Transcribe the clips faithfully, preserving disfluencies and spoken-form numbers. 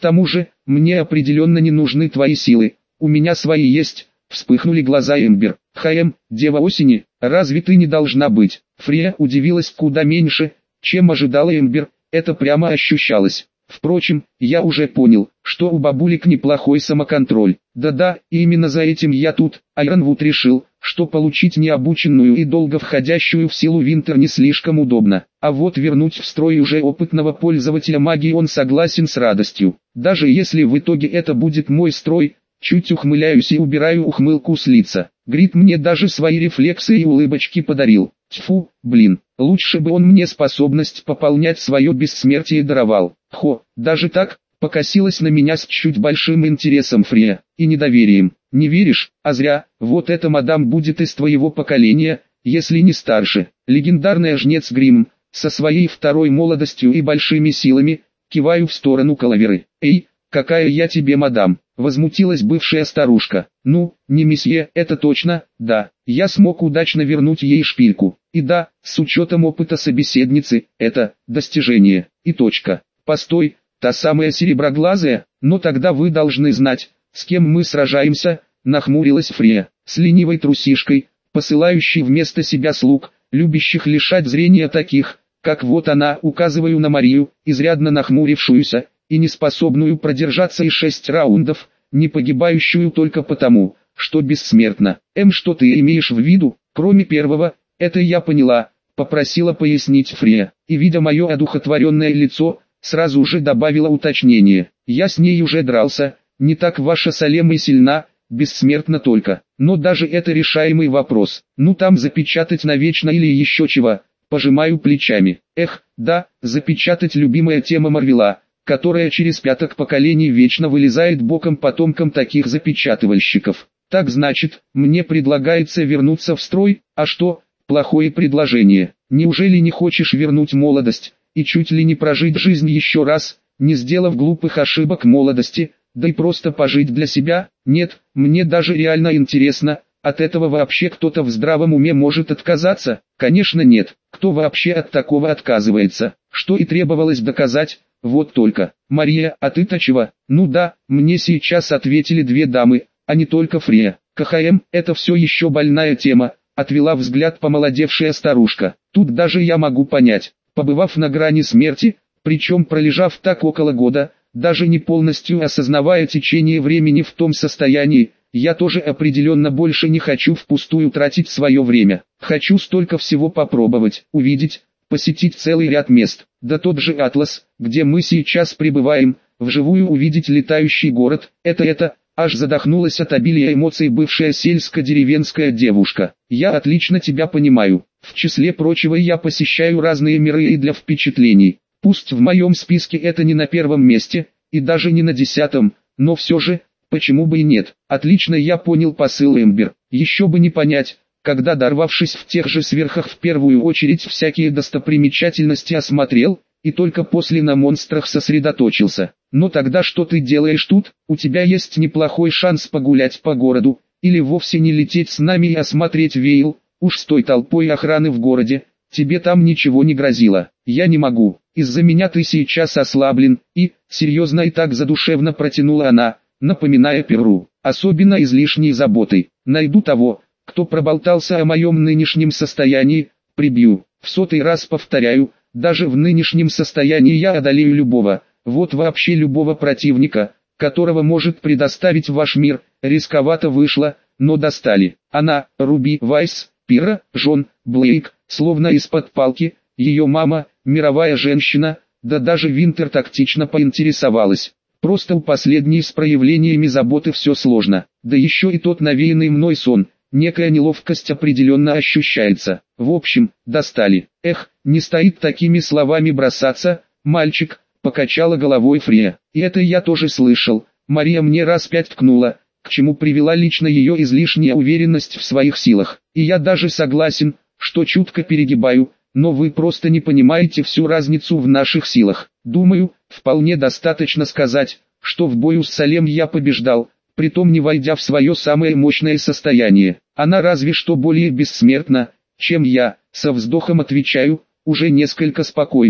тому же, мне определенно не нужны твои силы, у меня свои есть. Вспыхнули глаза Эмбер. «Хаэм, дева осени, разве ты не должна быть?» Фрея удивилась куда меньше, чем ожидала Эмбер, это прямо ощущалось. Впрочем, я уже понял, что у бабулек неплохой самоконтроль. Да-да, и именно за этим я тут. Айронвуд решил, что получить необученную и долго входящую в силу Винтер не слишком удобно. А вот вернуть в строй уже опытного пользователя магии он согласен с радостью. Даже если в итоге это будет мой строй, чуть ухмыляюсь и убираю ухмылку с лица. Грит мне даже свои рефлексы и улыбочки подарил. Тьфу, блин, лучше бы он мне способность пополнять свое бессмертие даровал. Хо, даже так, покосилась на меня с чуть большим интересом Фрея, и недоверием. Не веришь? А зря, вот эта мадам будет из твоего поколения, если не старше. Легендарная жнец Гримм, со своей второй молодостью и большими силами, киваю в сторону Калаверы. Эй, какая я тебе мадам? Возмутилась бывшая старушка. Ну, не месье, это точно, да, я смог удачно вернуть ей шпильку. И да, с учетом опыта собеседницы, это достижение, и точка. Постой, та самая сереброглазая, но тогда вы должны знать, с кем мы сражаемся, нахмурилась Фрея, с ленивой трусишкой, посылающей вместо себя слуг, любящих лишать зрения таких, как вот она, указываю на Марию, изрядно нахмурившуюся, и неспособную продержаться и шесть раундов, не погибающую только потому, что бессмертна. Эм, что ты имеешь в виду, кроме первого, это я поняла, попросила пояснить Фрея, и видя мое одухотворенное лицо, сразу же добавила уточнение. Я с ней уже дрался, не так ваша Салема и сильна, бессмертна только, но даже это решаемый вопрос. Ну там запечатать навечно или еще чего, пожимаю плечами. Эх, да, запечатать любимая тема Марвела, которая через пяток поколений вечно вылезает боком потомкам таких запечатывальщиков. Так значит, мне предлагается вернуться в строй, а что, плохое предложение? Неужели не хочешь вернуть молодость, и чуть ли не прожить жизнь еще раз, не сделав глупых ошибок молодости, да и просто пожить для себя? Нет, мне даже реально интересно, от этого вообще кто-то в здравом уме может отказаться? Конечно нет, кто вообще от такого отказывается? Что и требовалось доказать. Вот только, Мария, а ты-то чего? Ну да, мне сейчас ответили две дамы, а не только Фрея. КХМ, это все еще больная тема, отвела взгляд помолодевшая старушка. Тут даже я могу понять, побывав на грани смерти, причем пролежав так около года, даже не полностью осознавая течение времени в том состоянии, я тоже определенно больше не хочу впустую тратить свое время. Хочу столько всего попробовать, увидеть, посетить целый ряд мест. Да тот же Атлас, где мы сейчас пребываем, вживую увидеть летающий город, это это, аж задохнулась от обилия эмоций бывшая сельско-деревенская девушка. Я отлично тебя понимаю, в числе прочего я посещаю разные миры и для впечатлений. Пусть в моем списке это не на первом месте, и даже не на десятом, но все же, почему бы и нет. Отлично я понял посыл Эмбер, еще бы не понять, когда, дорвавшись в тех же сверхах, в первую очередь всякие достопримечательности осмотрел, и только после на монстрах сосредоточился. Но тогда что ты делаешь тут? У тебя есть неплохой шанс погулять по городу, или вовсе не лететь с нами и осмотреть Вейл, уж с той толпой охраны в городе, тебе там ничего не грозило. Я не могу, из-за меня ты сейчас ослаблен, и, серьезно и так задушевно протянула она, напоминая Перу, особенно излишней заботой. Найду того, кто проболтался о моем нынешнем состоянии, прибью. В сотый раз повторяю, даже в нынешнем состоянии я одолею любого, вот вообще любого противника, которого может предоставить ваш мир. Рисковато вышло, но достали. Она, Руби Вайс, Пира, Джон, Блейк, словно из-под палки, ее мама, мировая женщина, да даже Винтер тактично поинтересовалась. Просто у последней с проявлениями заботы все сложно, да еще и тот навеянный мной сон. Некая неловкость определенно ощущается. В общем, достали. Эх, не стоит такими словами бросаться, мальчик, покачала головой Фрея. И это я тоже слышал. Мария мне раз пять ткнула, к чему привела лично ее излишняя уверенность в своих силах. И я даже согласен, что чутко перегибаю, но вы просто не понимаете всю разницу в наших силах. Думаю, вполне достаточно сказать, что в бою с Салем я побеждал, притом не войдя в свое самое мощное состояние. Она разве что более бессмертна, чем я, со вздохом отвечаю, уже несколько спокойнее.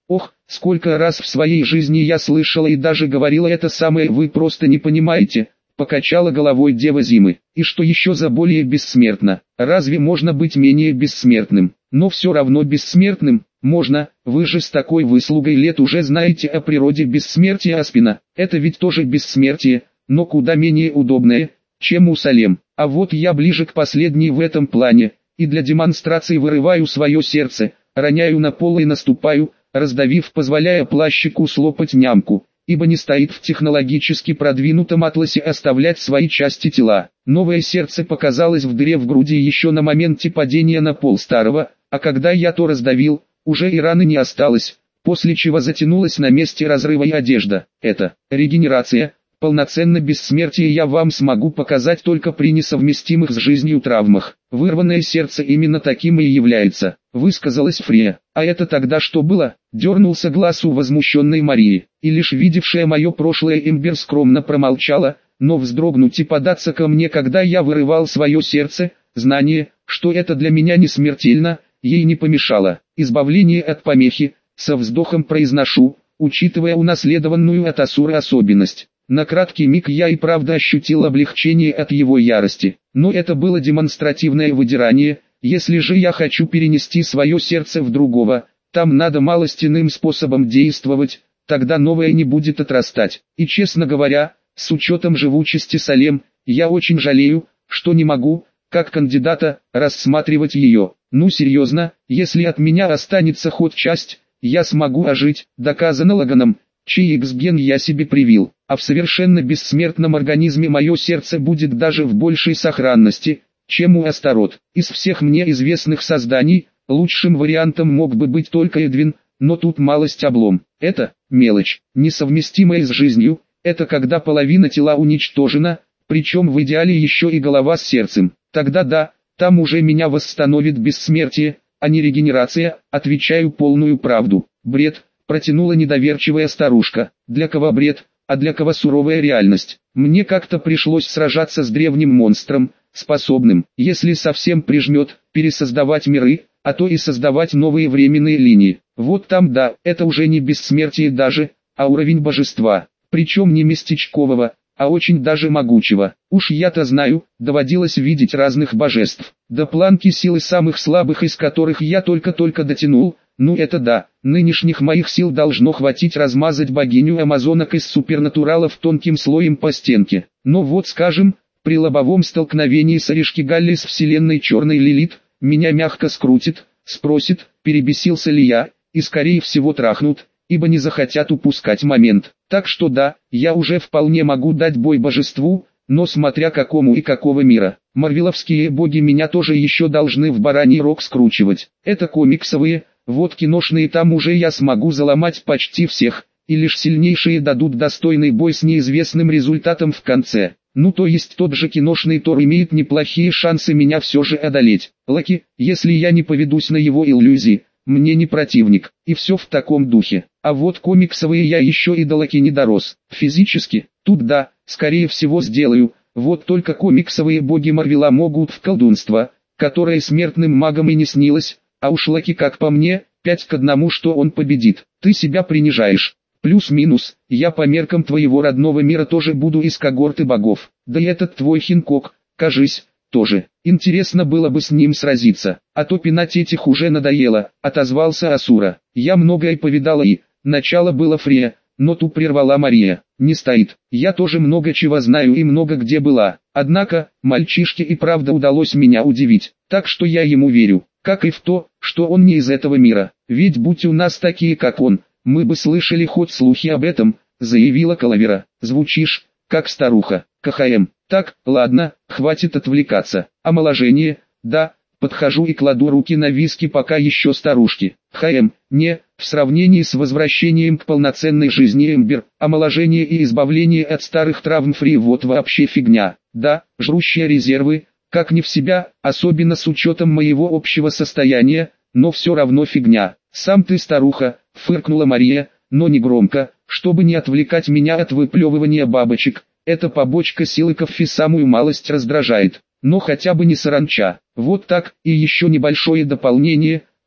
Ох, сколько раз в своей жизни я слышала и даже говорила это самое, вы просто не понимаете, покачала головой дева зимы. И что еще за более бессмертно? Разве можно быть менее бессмертным? Но все равно бессмертным можно, вы же с такой выслугой лет уже знаете о природе бессмертия Аспина. Это ведь тоже бессмертие, но куда менее удобное, чем у Салем. А вот я ближе к последней в этом плане, и для демонстрации вырываю свое сердце, роняю на пол и наступаю, раздавив, позволяя плащику слопать нямку, ибо не стоит в технологически продвинутом атласе оставлять свои части тела. Новое сердце показалось в дыре в груди еще на моменте падения на пол старого, а когда я то раздавил, уже и раны не осталось, после чего затянулась на месте разрыва и одежда. Это регенерация. Полноценно бессмертие я вам смогу показать только при несовместимых с жизнью травмах. Вырванное сердце именно таким и является, высказалась Фрея. А это тогда что было? Дернулся глаз у возмущенной Марии, и лишь видевшая мое прошлое Эмбер скромно промолчала, но вздрогнуть и податься ко мне, когда я вырывал свое сердце, знание, что это для меня не смертельно, ей не помешало. Избавление от помехи, со вздохом произношу, учитывая унаследованную от Асуры особенность. На краткий миг я и правда ощутил облегчение от его ярости, но это было демонстративное выдирание. Если же я хочу перенести свое сердце в другого, там надо малостяным способом действовать, тогда новое не будет отрастать. И честно говоря, с учетом живучести Салем, я очень жалею, что не могу, как кандидата, рассматривать ее. Ну серьезно, если от меня останется хоть часть, я смогу ожить, доказано Лаганом, чей X-ген я себе привил. А в совершенно бессмертном организме мое сердце будет даже в большей сохранности, чем у Астарот. Из всех мне известных созданий, лучшим вариантом мог бы быть только Эдвин, но тут малость облом. Это мелочь, несовместимая с жизнью, это когда половина тела уничтожена, причем в идеале еще и голова с сердцем. Тогда да, там уже меня восстановит бессмертие, а не регенерация, отвечаю полную правду. Бред, протянула недоверчивая старушка. Для кого бред? А для кого суровая реальность? Мне как-то пришлось сражаться с древним монстром, способным, если совсем прижмет, пересоздавать миры, а то и создавать новые временные линии. Вот там да, это уже не бессмертие даже, а уровень божества. Причем не местечкового, а очень даже могучего. Уж я-то знаю, доводилось видеть разных божеств. До планки силы самых слабых, из которых я только-только дотянул. Ну это да, нынешних моих сил должно хватить размазать богиню амазонок из супернатуралов тонким слоем по стенке. Но вот скажем, при лобовом столкновении с Оришкигалли с вселенной Черной Лилит, меня мягко скрутит, спросит, перебесился ли я, и скорее всего трахнут, ибо не захотят упускать момент. Так что да, я уже вполне могу дать бой божеству, но смотря какому и какого мира. Марвеловские боги меня тоже еще должны в бараний рог скручивать. Это комиксовые. Вот киношные там уже я смогу заломать почти всех, и лишь сильнейшие дадут достойный бой с неизвестным результатом в конце. Ну то есть тот же киношный Тор имеет неплохие шансы меня все же одолеть. Локи, если я не поведусь на его иллюзии, мне не противник, и все в таком духе. А вот комиксовые я еще и до Локи не дорос. Физически, тут да, скорее всего сделаю, вот только комиксовые боги Марвела могут в колдунство, которое смертным магам и не снилось. А уж Локи, как по мне, пять к одному, что он победит. Ты себя принижаешь. Плюс-минус, я по меркам твоего родного мира тоже буду из когорты богов. Да и этот твой Хинкок, кажись, тоже. Интересно было бы с ним сразиться. А то пинать этих уже надоело, отозвался Асура. Я многое повидала и, начало было Фрея, но ту прервала Мария. Не стоит. Я тоже много чего знаю и много где была. Однако, мальчишке и правда удалось меня удивить. Так что я ему верю. Как и в то, что он не из этого мира. Ведь будь у нас такие как он, мы бы слышали хоть слухи об этом, заявила Калавера. Звучишь, как старуха. КХМ. Так, ладно, хватит отвлекаться. Омоложение, да, подхожу и кладу руки на виски пока еще старушки. ХМ, не, в сравнении с возвращением к полноценной жизни Эмбер, омоложение и избавление от старых травм Фри вот вообще фигня. Да, жрущие резервы, как не в себя, особенно с учетом моего общего состояния, но все равно фигня. Сам ты старуха, фыркнула Мария, но не громко, чтобы не отвлекать меня от выплевывания бабочек. Эта побочка силы Коффи самую малость раздражает, но хотя бы не саранча. Вот так, и еще небольшое дополнение,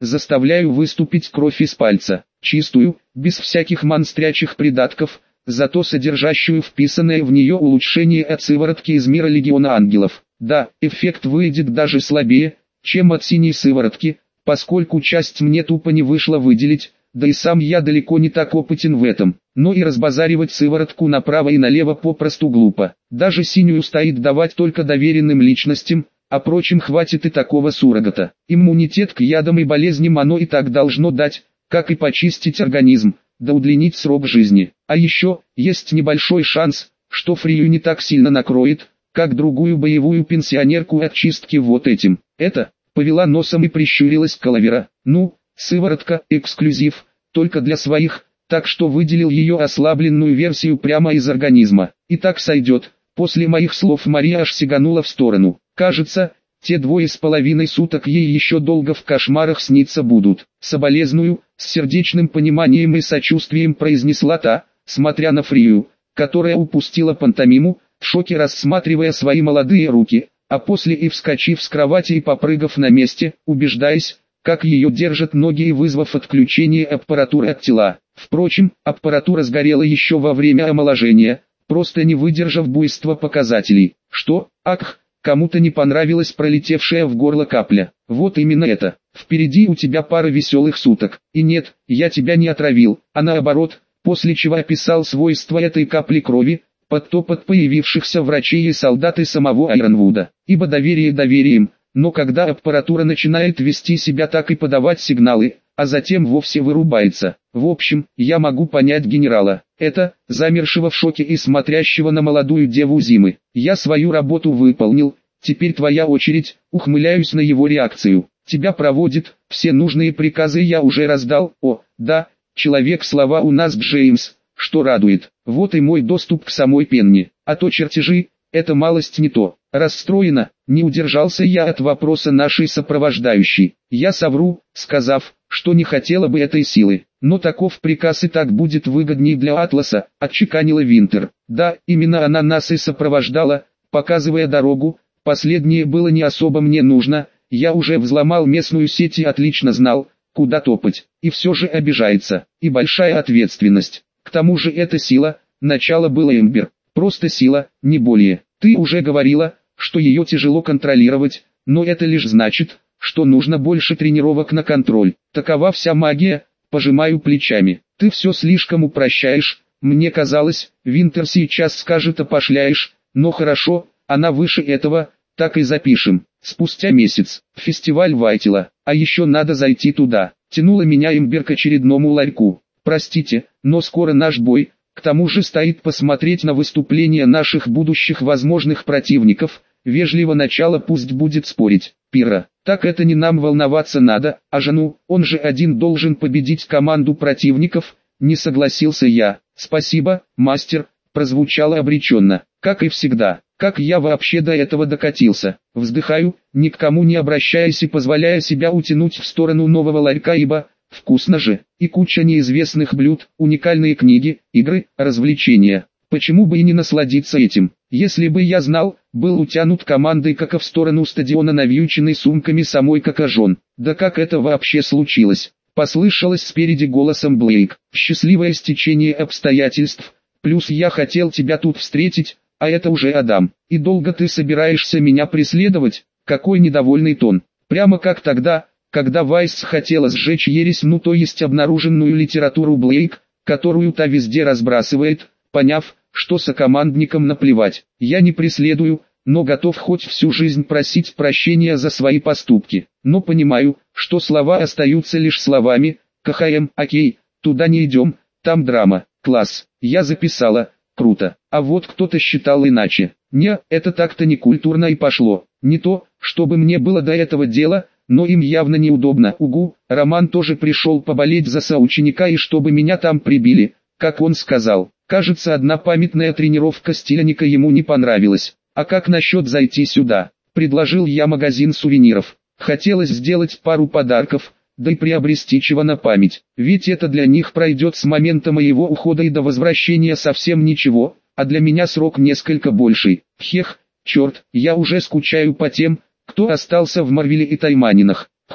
заставляю выступить кровь из пальца, чистую, без всяких монстрячих придатков, зато содержащую вписанное в нее улучшение от сыворотки из мира Легиона Ангелов. Да, эффект выйдет даже слабее, чем от синей сыворотки, поскольку часть мне тупо не вышло выделить, да и сам я далеко не так опытен в этом. Но и разбазаривать сыворотку направо и налево попросту глупо. Даже синюю стоит давать только доверенным личностям, а прочим хватит и такого суррогата. Иммунитет к ядам и болезням оно и так должно дать, как и почистить организм, да удлинить срок жизни. А еще, есть небольшой шанс, что Фрию не так сильно накроет, как другую боевую пенсионерку от чистки вот этим. Это, повела носом и прищурилась Калавера. Ну, сыворотка, эксклюзив, только для своих, так что выделил ее ослабленную версию прямо из организма. И так сойдет. После моих слов Мария аж сиганула в сторону. Кажется, те двое с половиной суток ей еще долго в кошмарах сниться будут. Соболезную, с сердечным пониманием и сочувствием произнесла та, смотря на Фрию, которая упустила пантомиму, в шоке рассматривая свои молодые руки, а после и вскочив с кровати и попрыгав на месте, убеждаясь, как ее держат ноги и вызвав отключение аппаратуры от тела. Впрочем, аппаратура сгорела еще во время омоложения, просто не выдержав буйства показателей. Что? Ах, кому-то не понравилась пролетевшая в горло капля. Вот именно это. Впереди у тебя пара веселых суток. И нет, я тебя не отравил, а наоборот, после чего описал свойства этой капли крови, под топот появившихся врачей и солдат и самого Айронвуда. Ибо доверие доверием, но когда аппаратура начинает вести себя так и подавать сигналы, а затем вовсе вырубается. В общем, я могу понять генерала. Это, замершего в шоке и смотрящего на молодую деву Зимы. Я свою работу выполнил, теперь твоя очередь, ухмыляюсь на его реакцию. Тебя проводит, все нужные приказы я уже раздал. О, да, человек слова у нас Джеймс, что радует. Вот и мой доступ к самой Пенни. А то чертежи, это малость не то. Расстроена, не удержался я от вопроса нашей сопровождающей. Я совру, сказав, что не хотела бы этой силы. Но таков приказ и так будет выгодней для Атласа, отчеканила Винтер. Да, именно она нас и сопровождала, показывая дорогу. Последнее было не особо мне нужно, я уже взломал местную сеть и отлично знал, куда топать. И все же обижается, и большая ответственность. К тому же эта сила, начало было Эмбер. Просто сила, не более. Ты уже говорила, что ее тяжело контролировать, но это лишь значит, что нужно больше тренировок на контроль. Такова вся магия, пожимаю плечами. Ты все слишком упрощаешь, мне казалось, Винтер сейчас скажет опошляешь, но хорошо, она выше этого, так и запишем. Спустя месяц, фестиваль Вайтила, а еще надо зайти туда. Тянула меня Эмбер к очередному ларьку. Простите, но скоро наш бой. К тому же стоит посмотреть на выступления наших будущих возможных противников, вежливо начало пусть будет спорить. Пира, так это не нам волноваться надо, а жену, он же один должен победить команду противников, не согласился я. Спасибо, мастер, прозвучало обреченно, как и всегда. Как я вообще до этого докатился? Вздыхаю, ни к кому не обращаясь и позволяя себя утянуть в сторону нового ларька, ибо... вкусно же, и куча неизвестных блюд, уникальные книги, игры, развлечения. Почему бы и не насладиться этим? Если бы я знал, был утянут командой Кака в сторону стадиона, навьюченный сумками самой Какажон. Да как это вообще случилось? Послышалось спереди голосом Блейк. Счастливое стечение обстоятельств, плюс я хотел тебя тут встретить, а это уже Адам. И долго ты собираешься меня преследовать? Какой недовольный тон. Прямо как тогда, когда Вайс хотела сжечь ересь, ну то есть обнаруженную литературу Блейк, которую та везде разбрасывает, поняв, что сокомандникам наплевать. Я не преследую, но готов хоть всю жизнь просить прощения за свои поступки. Но понимаю, что слова остаются лишь словами. КХМ, окей, туда не идем, там драма. Класс, я записала, круто. А вот кто-то считал иначе. Не, это так-то не культурно и пошло. Не то, чтобы мне было до этого дела, но им явно неудобно. Угу, Роман тоже пришел поболеть за соученика и чтобы меня там прибили, как он сказал. Кажется, одна памятная тренировка стильника ему не понравилась. А как насчет зайти сюда? Предложил я магазин сувениров. Хотелось сделать пару подарков, да и приобрести чего на память. Ведь это для них пройдет с момента моего ухода и до возвращения совсем ничего, а для меня срок несколько больший. Хех, черт, я уже скучаю по тем, кто остался в Марвеле и Тайманинах. Хо,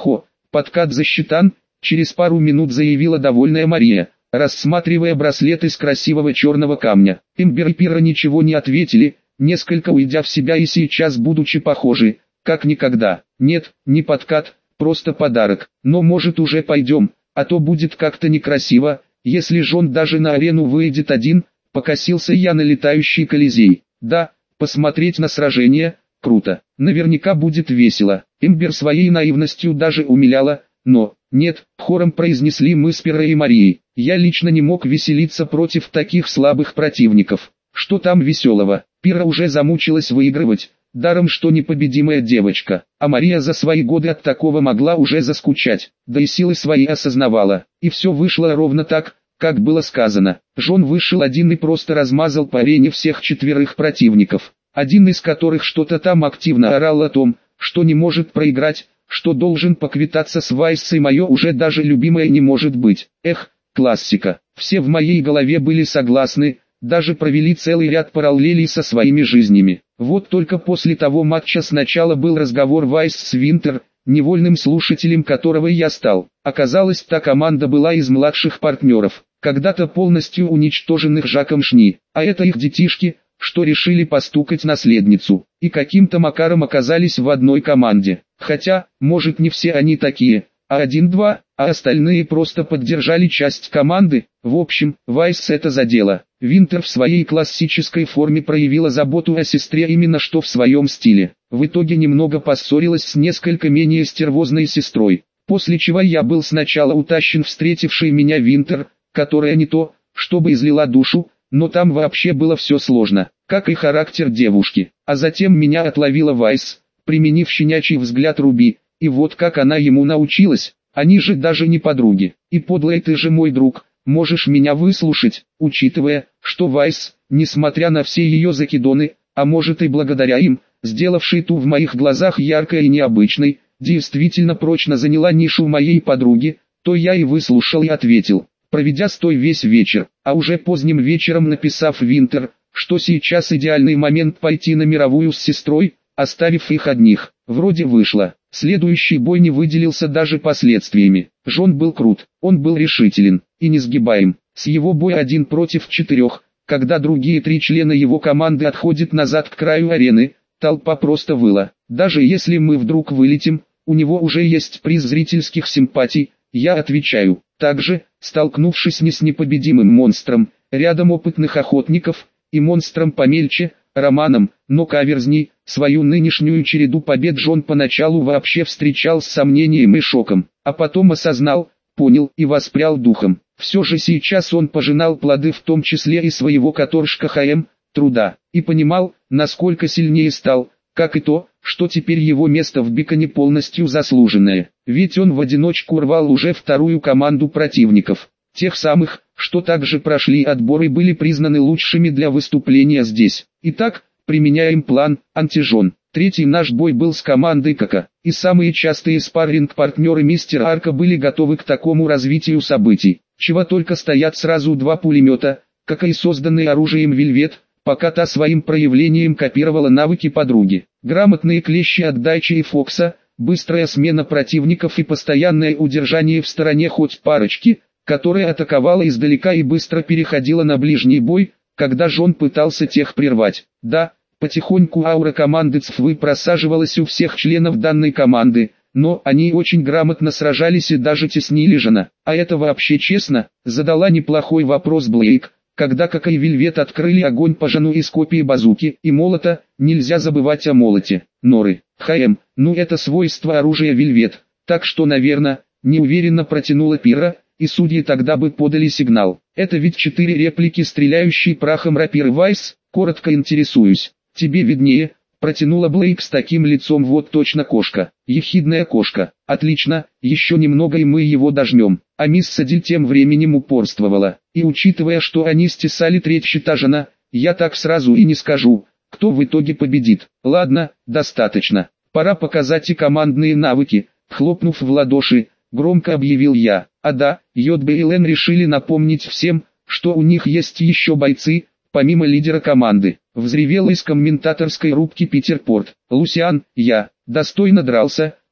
подкат засчитан, через пару минут заявила довольная Мария, рассматривая браслет из красивого черного камня. Эмбер и Пира ничего не ответили, несколько уйдя в себя и сейчас будучи похожи, как никогда. Нет, не подкат, просто подарок. Но может уже пойдем, а то будет как-то некрасиво, если Жон даже на арену выйдет один. Покосился я на летающий Колизей. Да, посмотреть на сражение, круто, наверняка будет весело. Эмбер своей наивностью даже умиляла, но, нет, хором произнесли мы с Пирой и Марией. Я лично не мог веселиться против таких слабых противников. Что там веселого? Пира уже замучилась выигрывать, даром что непобедимая девочка, а Мария за свои годы от такого могла уже заскучать, да и силы свои осознавала. И все вышло ровно так, как было сказано. Жон вышел один и просто размазал по арене всех четверых противников, один из которых что-то там активно орал о том, что не может проиграть, что должен поквитаться с Вайсом, мое уже даже любимое не может быть. Эх, классика. Все в моей голове были согласны, даже провели целый ряд параллелей со своими жизнями. Вот только после того матча сначала был разговор Вайс с Винтер, невольным слушателем которого я стал. Оказалось, та команда была из младших партнеров, когда-то полностью уничтоженных Жаком Шни, а это их детишки, что решили постукать наследницу, и каким-то макаром оказались в одной команде. Хотя, может не все они такие, а один-два, а остальные просто поддержали часть команды. В общем, Вайс это задело. Винтер в своей классической форме проявила заботу о сестре именно что в своем стиле. В итоге немного поссорилась с несколько менее стервозной сестрой, после чего я был сначала утащен встретившей меня Винтер, которая не то, чтобы излила душу, но там вообще было все сложно, как и характер девушки. А затем меня отловила Вайс, применив щенячий взгляд Руби, и вот как она ему научилась, они же даже не подруги. И подлая ты же мой друг, можешь меня выслушать, учитывая, что Вайс, несмотря на все ее закидоны, а может и благодаря им, сделавшей ту в моих глазах яркой и необычной, действительно прочно заняла нишу моей подруги, то я и выслушал и ответил, проведя с той весь вечер, а уже поздним вечером написав Винтер, что сейчас идеальный момент пойти на мировую с сестрой, оставив их одних. Вроде вышло. Следующий бой не выделился даже последствиями. Жон был крут, он был решителен и несгибаем. С его боя один против четырех, когда другие три члена его команды отходят назад к краю арены, толпа просто выла. Даже если мы вдруг вылетим, у него уже есть приз зрительских симпатий, я отвечаю. Также, столкнувшись не с непобедимым монстром, рядом опытных охотников, и монстром помельче, Романом, но каверзней, свою нынешнюю череду побед Жон поначалу вообще встречал с сомнением и шоком, а потом осознал, понял и воспрял духом. Все же сейчас он пожинал плоды в том числе и своего каторжка ХМ, труда, и понимал, насколько сильнее стал, как и то, что теперь его место в Биконе полностью заслуженное, ведь он в одиночку рвал уже вторую команду противников, тех самых, что также прошли отбор и были признаны лучшими для выступления здесь. Итак, применяем план «Антижон». Третий наш бой был с командой КК, и самые частые спарринг-партнеры мистер Арка были готовы к такому развитию событий, чего только стоят сразу два пулемета, как и созданные оружием Вельвет, пока та своим проявлением копировала навыки подруги. Грамотные клещи от Дайчи и Фокса, быстрая смена противников и постоянное удержание в стороне хоть парочки, которая атаковала издалека и быстро переходила на ближний бой, когда Жон пытался тех прервать. Да, потихоньку аура команды ЦФВ просаживалась у всех членов данной команды, но они очень грамотно сражались и даже теснили Жона. А это вообще честно? Задала неплохой вопрос Блейк, когда как и Вельвет открыли огонь по Жону из копии базуки и молота. Нельзя забывать о молоте. Норы, ХМ, ну это свойство оружия Вельвет, так что наверное, неуверенно протянула Пира, и судьи тогда бы подали сигнал. Это ведь четыре реплики, стреляющие прахом рапиры. Вайс, коротко интересуюсь. Тебе виднее, протянула Блейк с таким лицом, вот точно кошка, ехидная кошка. Отлично, еще немного и мы его дожмем. А мисс Садиль тем временем упорствовала. И учитывая, что они стесали треть щита Жона, я так сразу и не скажу, кто в итоге победит. Ладно, достаточно. Пора показать и командные навыки. Хлопнув в ладоши, громко объявил я. А да, Йодбе и Лен решили напомнить всем, что у них есть еще бойцы, помимо лидера команды. Взревел из комментаторской рубки Питер Порт. Лусиан, я, достойно дрался,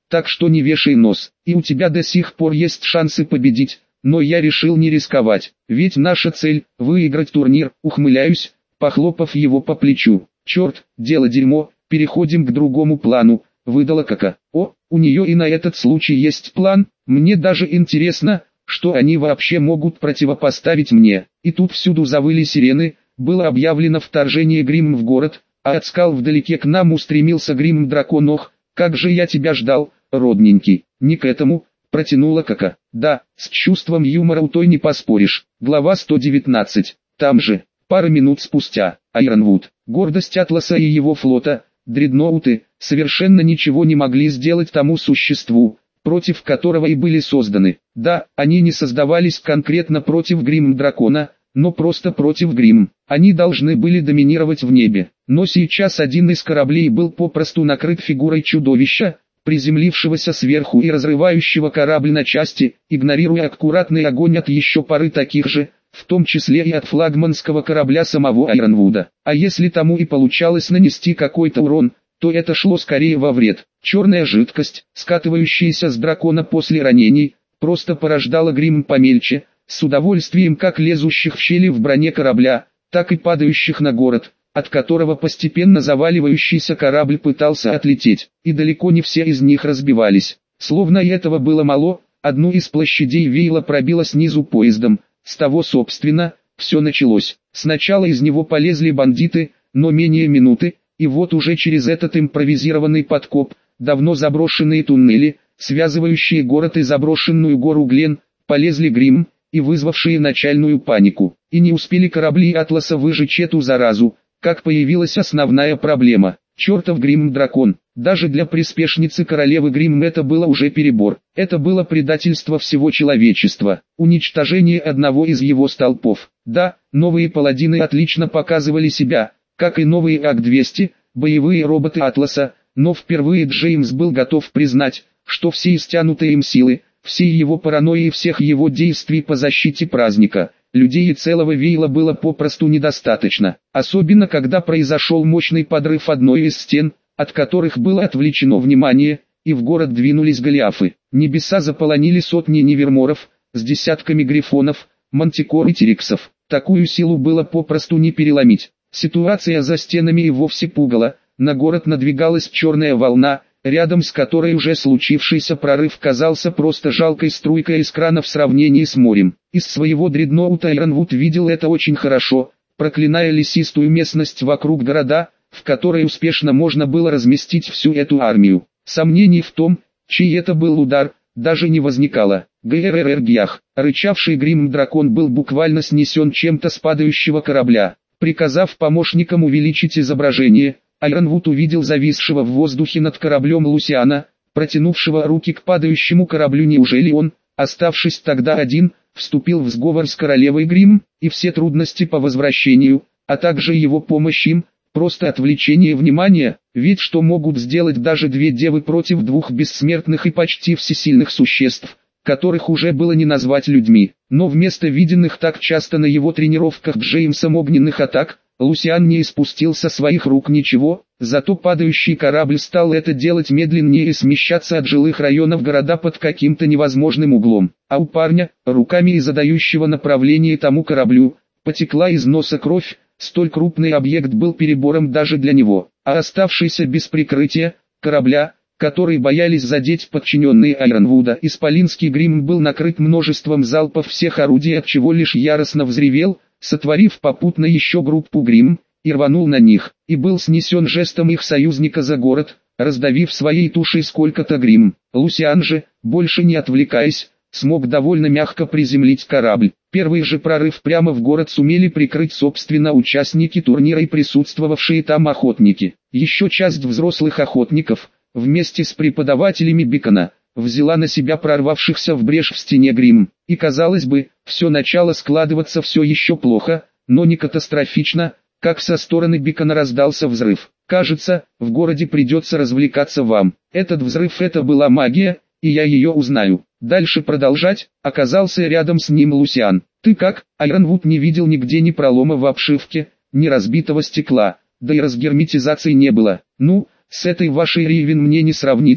так что не вешай нос, и у тебя до сих пор есть шансы победить, но я решил не рисковать, ведь наша цель – выиграть турнир, ухмыляюсь, похлопав его по плечу. Черт, дело дерьмо, переходим к другому плану, выдала Кака. О, у нее и на этот случай есть план, мне даже интересно, что они вообще могут противопоставить мне. И тут всюду завыли сирены, было объявлено вторжение Гримм в город, а от скал вдалеке к нам устремился Гримм Дракон. Ох, как же я тебя ждал, родненький. Не к этому, протянула Кака. Да, с чувством юмора у той не поспоришь. Глава сто девятнадцать. Там же, пара минут спустя, Айронвуд, гордость Атласа и его флота, дредноуты, совершенно ничего не могли сделать тому существу, против которого и были созданы. Да, они не создавались конкретно против Гримм Дракона, но просто против Гримм. Они должны были доминировать в небе. Но сейчас один из кораблей был попросту накрыт фигурой чудовища, приземлившегося сверху и разрывающего корабль на части, игнорируя аккуратный огонь от еще пары таких же, в том числе и от флагманского корабля самого Айронвуда. А если тому и получалось нанести какой-то урон, то это шло скорее во вред. Черная жидкость, скатывающаяся с дракона после ранений, просто порождала Гримм помельче, с удовольствием как лезущих в щели в броне корабля, так и падающих на город, от которого постепенно заваливающийся корабль пытался отлететь, и далеко не все из них разбивались. Словно и этого было мало, одну из площадей Вейла пробило снизу поездом, с того собственно, все началось. Сначала из него полезли бандиты, но менее минуты, и вот уже через этот импровизированный подкоп, давно заброшенные туннели, связывающие город и заброшенную гору Глен, полезли Гримм, и вызвавшие начальную панику. И не успели корабли Атласа выжечь эту заразу, как появилась основная проблема. Чертов Гримм Дракон. Даже для приспешницы королевы Гримм это было уже перебор. Это было предательство всего человечества. Уничтожение одного из его столпов. Да, новые паладины отлично показывали себя, как и новые ак двести, боевые роботы Атласа, но впервые Джеймс был готов признать, что все истянутые им силы, всей его паранойи и всех его действий по защите праздника, людей и целого Вейла было попросту недостаточно. Особенно когда произошел мощный подрыв одной из стен, от которых было отвлечено внимание, и в город двинулись голиафы. Небеса заполонили сотни неверморов, с десятками грифонов, мантикор и териксов. Такую силу было попросту не переломить. Ситуация за стенами и вовсе пугала, на город надвигалась черная волна, рядом с которой уже случившийся прорыв казался просто жалкой струйкой из крана в сравнении с морем. Из своего дредноута Айронвуд видел это очень хорошо, проклиная лесистую местность вокруг города, в которой успешно можно было разместить всю эту армию. Сомнений в том, чей это был удар, даже не возникало. ГРРР-Гях, рычавший Гримм Дракон был буквально снесен чем-то с падающего корабля. Приказав помощникам увеличить изображение, Айронвуд увидел зависшего в воздухе над кораблем Лусиана, протянувшего руки к падающему кораблю. Неужели он, оставшись тогда один, вступил в сговор с королевой Гримм, и все трудности по возвращению, а также его помощь им, просто отвлечение внимания, ведь что могут сделать даже две девы против двух бессмертных и почти всесильных существ, которых уже было не назвать людьми. Но вместо виденных так часто на его тренировках Джеймсом огненных атак, Лусиан не испустил со своих рук ничего, зато падающий корабль стал это делать медленнее и смещаться от жилых районов города под каким-то невозможным углом. А у парня, руками и задающего направление тому кораблю, потекла из носа кровь, столь крупный объект был перебором даже для него. А оставшийся без прикрытия, корабля, который боялись задеть подчиненные Айронвуда, исполинский Гримм был накрыт множеством залпов всех орудий, от чего лишь яростно взревел, сотворив попутно еще группу Гримм, и рванул на них, и был снесен жестом их союзника за город, раздавив своей тушей сколько-то Гримм. Лусиан же, больше не отвлекаясь, смог довольно мягко приземлить корабль. Первый же прорыв прямо в город сумели прикрыть собственно участники турнира и присутствовавшие там охотники. Еще часть взрослых охотников, вместе с преподавателями Бикона, взяла на себя прорвавшихся в брешь в стене Гримм. И казалось бы, все начало складываться все еще плохо, но не катастрофично, как со стороны Бикона раздался взрыв. Кажется, в городе придется развлекаться вам. Этот взрыв — это была магия, и я ее узнаю. Дальше продолжать, оказался рядом с ним Лусиан. Ты как? Айронвуд не видел нигде ни пролома в обшивке, ни разбитого стекла, да и разгерметизации не было. Ну, с этой вашей Ривен мне не сравнится,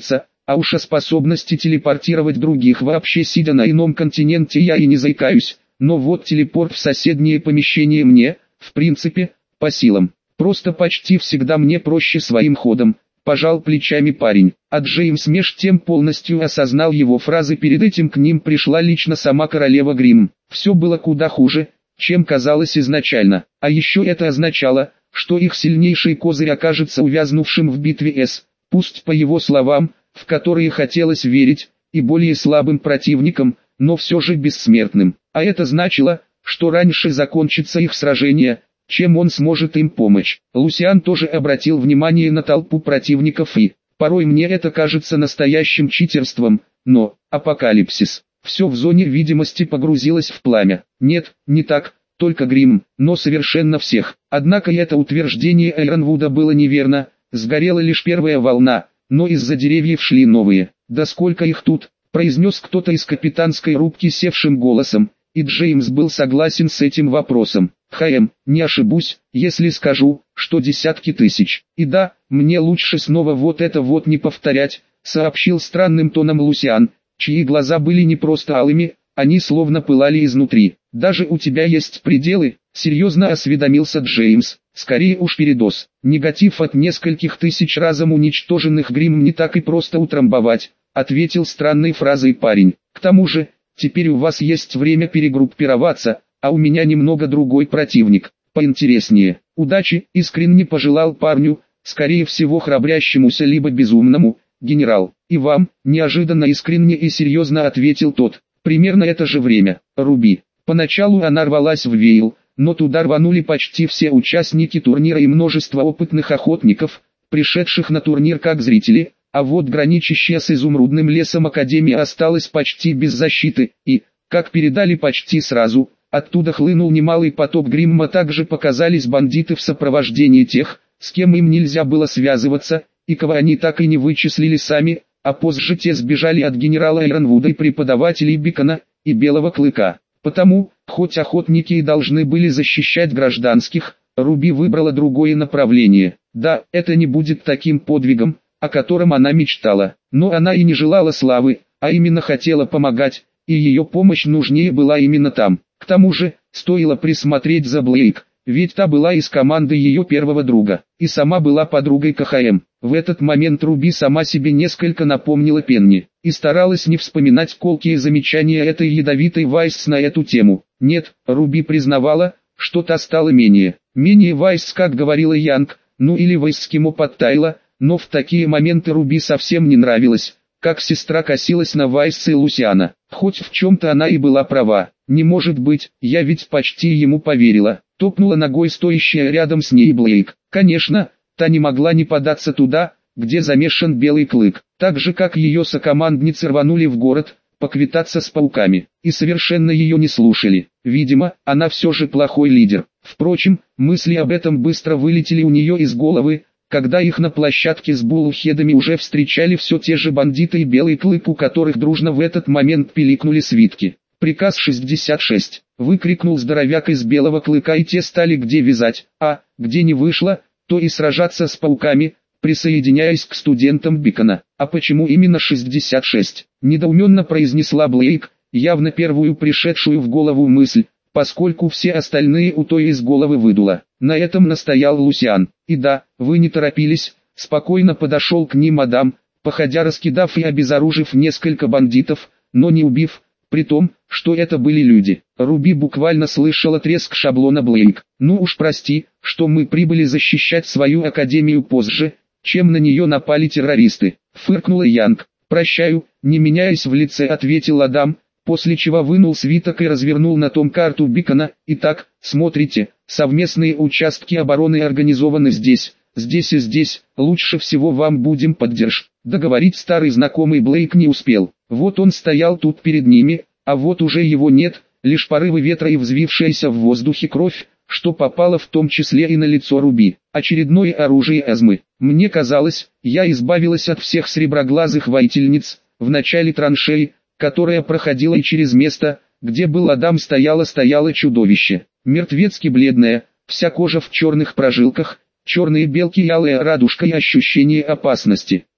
а уж о способности телепортировать других вообще сидя на ином континенте я и не заикаюсь, но вот телепорт в соседнее помещение мне, в принципе, по силам. Просто почти всегда мне проще своим ходом, пожал плечами парень. А Джеймс меж тем полностью осознал его фразы. Перед этим к ним пришла лично сама королева Гримм. Все было куда хуже, чем казалось изначально. А еще это означало, что их сильнейший козырь окажется увязнувшим в битве с, пусть по его словам, в которые хотелось верить, и более слабым противником, но все же бессмертным. А это значило, что раньше закончится их сражение, чем он сможет им помочь. Лусиан тоже обратил внимание на толпу противников и, порой мне это кажется настоящим читерством, но, апокалипсис. Все в зоне видимости погрузилось в пламя. Нет, не так, только Гримм, но совершенно всех. Однако это утверждение Айронвуда было неверно, сгорела лишь первая волна, но из-за деревьев шли новые. «Да сколько их тут!» – произнес кто-то из капитанской рубки севшим голосом, и Джеймс был согласен с этим вопросом. «Хэм, не ошибусь, если скажу, что десятки тысяч. И да, мне лучше снова вот это вот не повторять», – сообщил странным тоном Лусиан, чьи глаза были не просто алыми, они словно пылали изнутри. «Даже у тебя есть пределы?» – серьезно осведомился Джеймс. «Скорее уж передоз. Негатив от нескольких тысяч разом уничтоженных Гримм не так и просто утрамбовать», – ответил странной фразой парень. «К тому же, теперь у вас есть время перегруппироваться, а у меня немного другой противник, поинтереснее. Удачи», – искренне пожелал парню, скорее всего храбрящемуся либо безумному, генерал. «И вам», – неожиданно искренне и серьезно ответил тот. «Примерно это же время, Руби». Поначалу она рвалась в Вейл, но туда рванули почти все участники турнира и множество опытных охотников, пришедших на турнир как зрители, а вот граничащая с изумрудным лесом Академия осталась почти без защиты, и, как передали почти сразу, оттуда хлынул немалый поток Гримма. Также показались бандиты в сопровождении тех, с кем им нельзя было связываться, и кого они так и не вычислили сами, а позже те сбежали от генерала Айронвуда и преподавателей Бикона, и Белого Клыка. Потому, хоть охотники и должны были защищать гражданских, Руби выбрала другое направление. Да, это не будет таким подвигом, о котором она мечтала, но она и не желала славы, а именно хотела помогать, и ее помощь нужнее была именно там. К тому же, стоило присмотреть за Блейк, ведь та была из команды ее первого друга, и сама была подругой КХМ. В этот момент Руби сама себе несколько напомнила Пенни, и старалась не вспоминать колкие замечания этой ядовитой Вайс на эту тему. Нет, Руби признавала, что та стала менее, менее Вайс, как говорила Янг, ну или Вайскимо подтаяла, но в такие моменты Руби совсем не нравилось, как сестра косилась на Вайс и Лусиана. Хоть в чем-то она и была права. «Не может быть, я ведь почти ему поверила», — топнула ногой стоящая рядом с ней Блейк. Конечно, та не могла не податься туда, где замешан Белый Клык, так же как ее сокомандницы рванули в город, поквитаться с пауками, и совершенно ее не слушали. Видимо, она все же плохой лидер. Впрочем, мысли об этом быстро вылетели у нее из головы, когда их на площадке с буллхедами уже встречали все те же бандиты и Белый Клык, у которых дружно в этот момент пиликнули свитки. «Приказ шестьдесят шесть», — выкрикнул здоровяк из Белого Клыка, и те стали где вязать, а, где не вышло, то и сражаться с пауками, присоединяясь к студентам Бикона. «А почему именно шестьдесят шесть?» — недоуменно произнесла Блейк, явно первую пришедшую в голову мысль, поскольку все остальные у той из головы выдуло. На этом настоял Лусиан. «И да, вы не торопились», — спокойно подошел к ним Адам, походя раскидав и обезоружив несколько бандитов, но не убив, при том, что это были люди. Руби буквально слышала треск шаблона Блейк. «Ну уж прости, что мы прибыли защищать свою академию позже, чем на нее напали террористы», — фыркнула Янг. «Прощаю», — не меняясь в лице ответил Адам, после чего вынул свиток и развернул на том карту Бикона. «Итак, смотрите, совместные участки обороны организованы здесь, здесь и здесь, лучше всего вам будем поддержать». Договорить старый знакомый Блейк не успел. Вот он стоял тут перед ними, а вот уже его нет, лишь порывы ветра и взвившаяся в воздухе кровь, что попало в том числе и на лицо Руби. Очередное оружие Азмы. «Мне казалось, я избавилась от всех среброглазых воительниц, в начале траншеи, которая проходила, и через место, где был Адам, стояло-стояло чудовище. Мертвецки бледное, вся кожа в черных прожилках, черные белки и алая радужка, и ощущение опасности.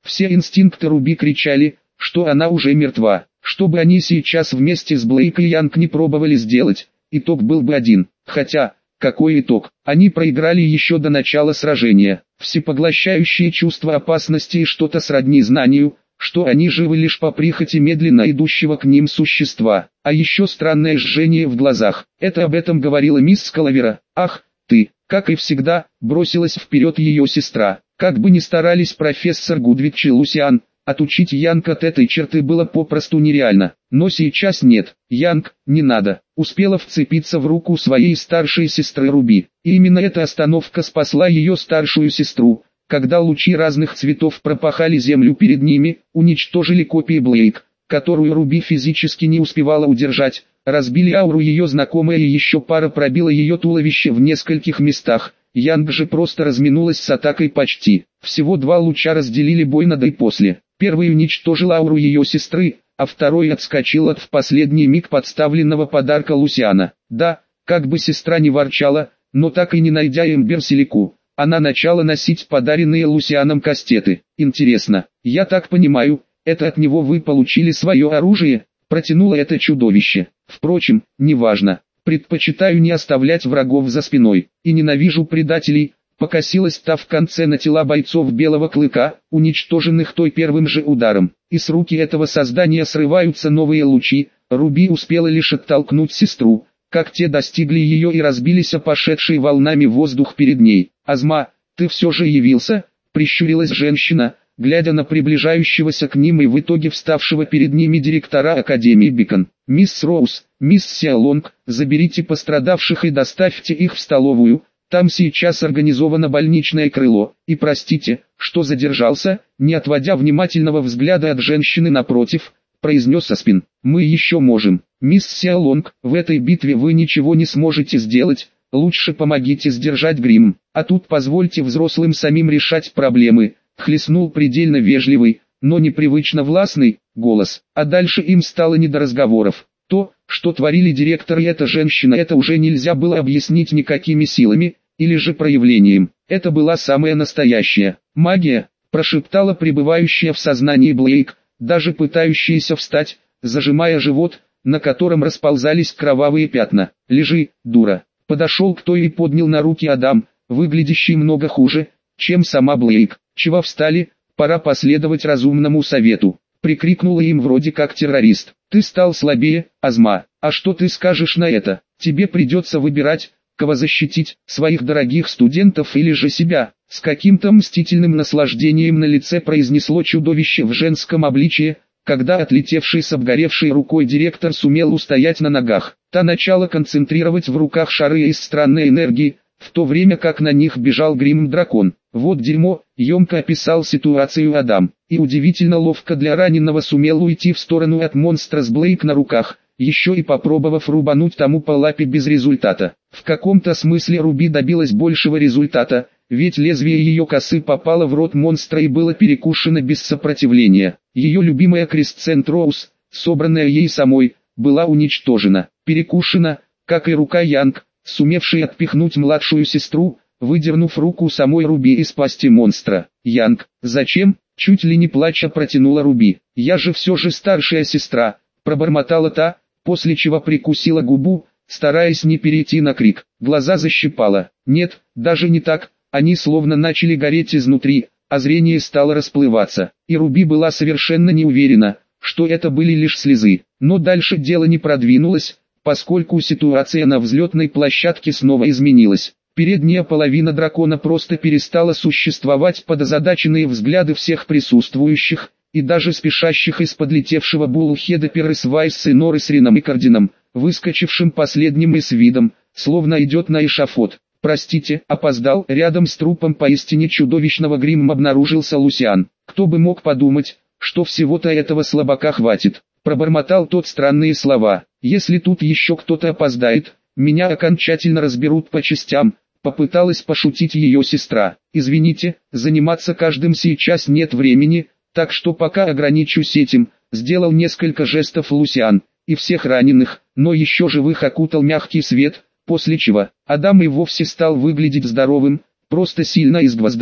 Все инстинкты Руби кричали, что она уже мертва. Что бы они сейчас вместе с Блейк и Янг не пробовали сделать, итог был бы один. Хотя, какой итог? Они проиграли еще до начала сражения. Всепоглощающее чувство опасности и что-то сродни знанию, что они живы лишь по прихоти медленно идущего к ним существа. А еще странное жжение в глазах. Это об этом говорила мисс Калавера. «Ах, ты!» Как и всегда, бросилась вперед ее сестра. Как бы ни старались профессор Гудвич и Лусиан, отучить Янг от этой черты было попросту нереально. Но сейчас нет. Янг, не надо. Успела вцепиться в руку своей старшей сестры Руби. И именно эта остановка спасла ее старшую сестру. Когда лучи разных цветов пропахали землю перед ними, уничтожили копии Блейк, которую Руби физически не успевала удержать, разбили ауру ее знакомая и еще пара пробила ее туловище в нескольких местах. Янг же просто разминулась с атакой почти. Всего два луча разделили бой на до и после. Первый уничтожил ауру ее сестры, а второй отскочил от в последний миг подставленного подарка Лусиана. Да, как бы сестра не ворчала, но так и не найдя Эмбер Селику, она начала носить подаренные Лусианом кастеты. Интересно, я так понимаю, это от него вы получили свое оружие? Протянуло это чудовище. Впрочем, неважно. Предпочитаю не оставлять врагов за спиной. И ненавижу предателей. Покосилась та в конце на тела бойцов Белого Клыка, уничтоженных той первым же ударом. И с руки этого создания срываются новые лучи. Руби успела лишь оттолкнуть сестру, как те достигли ее и разбились о пошедший волнами воздух перед ней. «Азма, ты все же явился?» — прищурилась женщина, глядя на приближающегося к ним и в итоге вставшего перед ними директора Академии Бикон. «Мисс Роуз, мисс Сиалонг, заберите пострадавших и доставьте их в столовую, там сейчас организовано больничное крыло, и простите, что задержался», не отводя внимательного взгляда от женщины напротив, произнес Аспин. «Мы еще можем. Мисс Сиалонг, в этой битве вы ничего не сможете сделать, лучше помогите сдержать грим, а тут позвольте взрослым самим решать проблемы», хлестнул предельно вежливый, но непривычно властный, голос. А дальше им стало не до разговоров. То, что творили директор и эта женщина, это уже нельзя было объяснить никакими силами, или же проявлением. Это была самая настоящая магия, прошептала пребывающая в сознании Блейк, даже пытающаяся встать, зажимая живот, на котором расползались кровавые пятна. «Лежи, дура». Подошел к той и поднял на руки Адам, выглядящий много хуже, чем сама Блейк. «Чего встали? Пора последовать разумному совету», — прикрикнула им вроде как террорист. «Ты стал слабее, Азма. А что ты скажешь на это? Тебе придется выбирать, кого защитить, своих дорогих студентов или же себя». С каким-то мстительным наслаждением на лице произнесло чудовище в женском обличье, когда отлетевший с обгоревшей рукой директор сумел устоять на ногах. Та начала концентрировать в руках шары из странной энергии, в то время как на них бежал грим-дракон. «Вот дерьмо», — емко описал ситуацию Адам, и удивительно ловко для раненого сумел уйти в сторону от монстра с Блейк на руках, еще и попробовав рубануть тому по лапе без результата. В каком-то смысле Руби добилась большего результата, ведь лезвие ее косы попало в рот монстра и было перекушено без сопротивления. Ее любимая Крисцент Роуз, собранная ей самой, была уничтожена, перекушена, как и рука Янг, сумевшей отпихнуть младшую сестру, выдернув руку самой Руби из пасти монстра. «Янг, зачем?» — чуть ли не плача протянула Руби. «Я же все же старшая сестра», — пробормотала та, после чего прикусила губу, стараясь не перейти на крик. Глаза защипала. Нет, даже не так, они словно начали гореть изнутри, а зрение стало расплываться. И Руби была совершенно не уверена, что это были лишь слезы. Но дальше дело не продвинулось, поскольку ситуация на взлетной площадке снова изменилась. Передняя половина дракона просто перестала существовать под озадаченные взгляды всех присутствующих, и даже спешащих из подлетевшего Буллхеда Перес Вайс и Норы с Рином и Кардином, выскочившим последним и с видом, словно идет на эшафот. «Простите, опоздал». Рядом с трупом поистине чудовищного грима обнаружился Лусиан. «Кто бы мог подумать, что всего-то этого слабака хватит», пробормотал тот странные слова. «Если тут еще кто-то опоздает, меня окончательно разберут по частям», попыталась пошутить ее сестра. «Извините, заниматься каждым сейчас нет времени, так что пока ограничусь этим», сделал несколько жестов Лусиан, и всех раненых, но еще живых окутал мягкий свет, после чего Адам и вовсе стал выглядеть здоровым, просто сильно изгвозданным,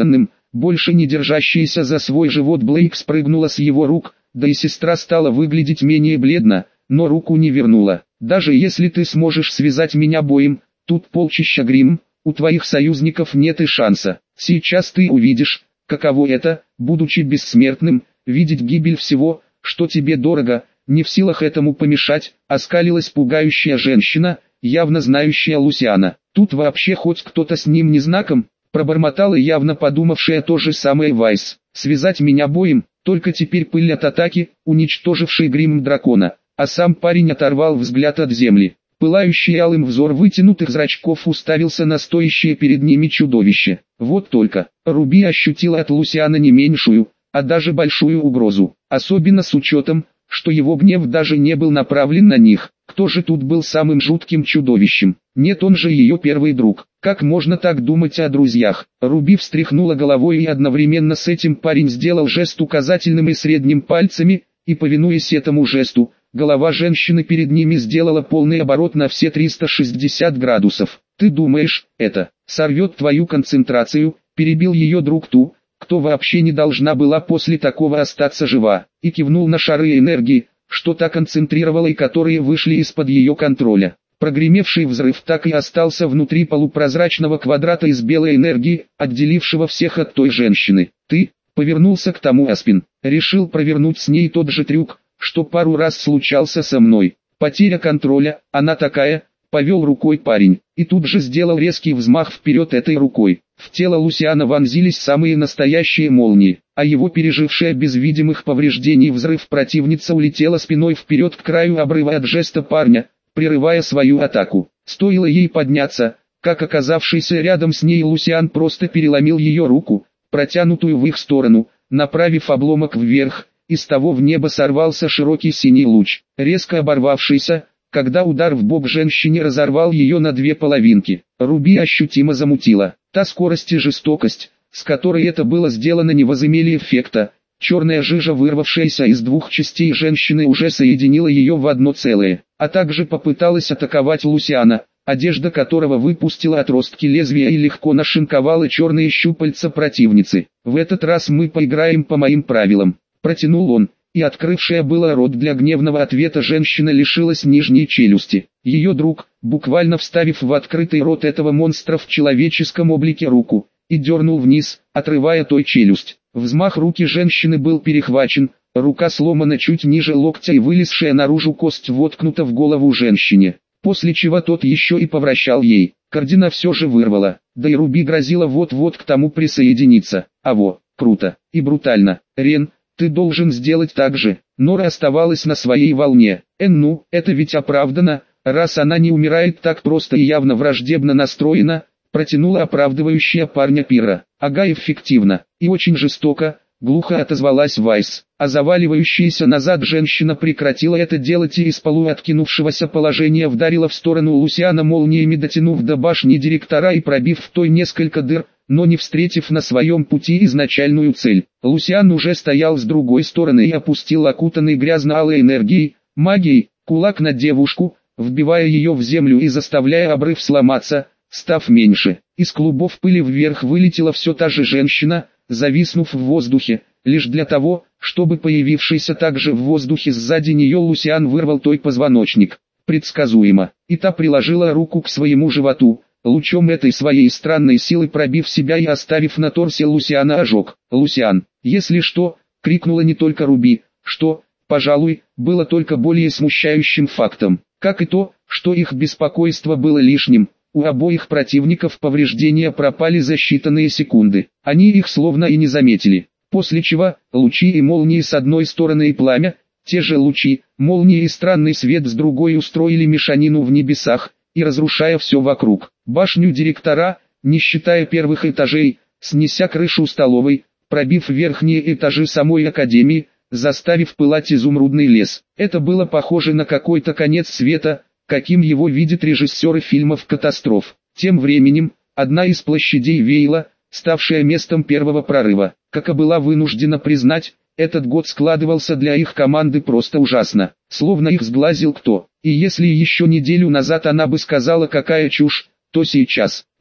больше не держащаяся за свой живот Блейк спрыгнула с его рук, да и сестра стала выглядеть менее бледно, но руку не вернула. «Даже если ты сможешь связать меня боем, тут полчища Гримм, у твоих союзников нет и шанса. Сейчас ты увидишь, каково это, будучи бессмертным, видеть гибель всего, что тебе дорого». Не в силах этому помешать, оскалилась пугающая женщина, явно знающая Лусиана. «Тут вообще хоть кто-то с ним не знаком?» Пробормотала явно подумавшая то же самое Вайс. «Связать меня боем», только теперь пыль от атаки, уничтожившей гримм дракона, а сам парень оторвал взгляд от земли. Пылающий алым взор вытянутых зрачков уставился на стоящее перед ними чудовище. Вот только, Руби ощутила от Лусиана не меньшую, а даже большую угрозу, особенно с учетом, что его гнев даже не был направлен на них. Кто же тут был самым жутким чудовищем? Нет, он же ее первый друг. Как можно так думать о друзьях? Руби встряхнула головой, и одновременно с этим парень сделал жест указательным и средним пальцами, и повинуясь этому жесту, голова женщины перед ними сделала полный оборот на все триста шестьдесят градусов. «Ты думаешь, это сорвет твою концентрацию?» – перебил ее друг ту, кто вообще не должна была после такого остаться жива, и кивнул на шары энергии, что та концентрировала и которые вышли из-под ее контроля. Прогремевший взрыв так и остался внутри полупрозрачного квадрата из белой энергии, отделившего всех от той женщины. «Ты?» — повернулся к тому Аспин. «Решил провернуть с ней тот же трюк, что пару раз случался со мной. Потеря контроля, она такая», — повел рукой парень, и тут же сделал резкий взмах вперед этой рукой. В тело Лусиана вонзились самые настоящие молнии, а его пережившая без видимых повреждений взрыв противница улетела спиной вперед к краю обрыва от жеста парня, прерывая свою атаку. Стоило ей подняться, как оказавшийся рядом с ней Лусиан просто переломил ее руку, протянутую в их сторону, направив обломок вверх, и с того в небо сорвался широкий синий луч, резко оборвавшийся, когда удар в бок женщине разорвал ее на две половинки. Руби ощутимо замутила. Та скорость и жестокость, с которой это было сделано, не возымели эффекта. Черная жижа, вырвавшаяся из двух частей женщины, уже соединила ее в одно целое, а также попыталась атаковать Лусиана, одежда которого выпустила отростки лезвия и легко нашинковала черные щупальца противницы. «В этот раз мы поиграем по моим правилам», — протянул он, и открывшая было рот для гневного ответа женщина лишилась нижней челюсти. Ее друг, буквально вставив в открытый рот этого монстра в человеческом облике руку, и дернул вниз, отрывая той челюсть. Взмах руки женщины был перехвачен, рука сломана чуть ниже локтя и вылезшая наружу кость воткнута в голову женщине, после чего тот еще и повращал ей. Кардина все же вырвала, да и Руби грозила вот-вот к тому присоединиться. А во, круто и брутально. «Рен, ты должен сделать так же». Нора оставалась на своей волне. «Эн, ну, это ведь оправдано, раз она не умирает так просто и явно враждебно настроена», протянула оправдывающая парня Пира. «Ага, эффективно и очень жестоко», глухо отозвалась Вайс. А заваливающаяся назад женщина прекратила это делать и из полуоткинувшегося положения вдарила в сторону Лусиана молниями, дотянув до башни директора и пробив в той несколько дыр, но не встретив на своем пути изначальную цель. Лусиан уже стоял с другой стороны и опустил окутанный грязно-алой энергией, магией, кулак на девушку, вбивая ее в землю и заставляя обрыв сломаться, став меньше. Из клубов пыли вверх вылетела все та же женщина, зависнув в воздухе, лишь для того, чтобы появившийся также в воздухе сзади нее Лусиан вырвал той позвоночник. Предсказуемо. И та приложила руку к своему животу, лучом этой своей странной силы пробив себя и оставив на торсе Лусиана ожог. «Лусиан, если что!» — крикнула не только Руби, что, пожалуй, было только более смущающим фактом, как и то, что их беспокойство было лишним. У обоих противников повреждения пропали за считанные секунды. Они их словно и не заметили. После чего, лучи и молнии с одной стороны и пламя, те же лучи, молнии и странный свет с другой устроили мешанину в небесах, и разрушая все вокруг. Башню директора, не считая первых этажей, снеся крышу столовой, пробив верхние этажи самой академии, заставив пылать изумрудный лес. Это было похоже на какой-то конец света, каким его видят режиссеры фильмов катастроф. Тем временем, одна из площадей Вейла, ставшая местом первого прорыва, как и была вынуждена признать, этот год складывался для их команды просто ужасно, словно их сглазил кто. И если еще неделю назад она бы сказала какая чушь, то сейчас,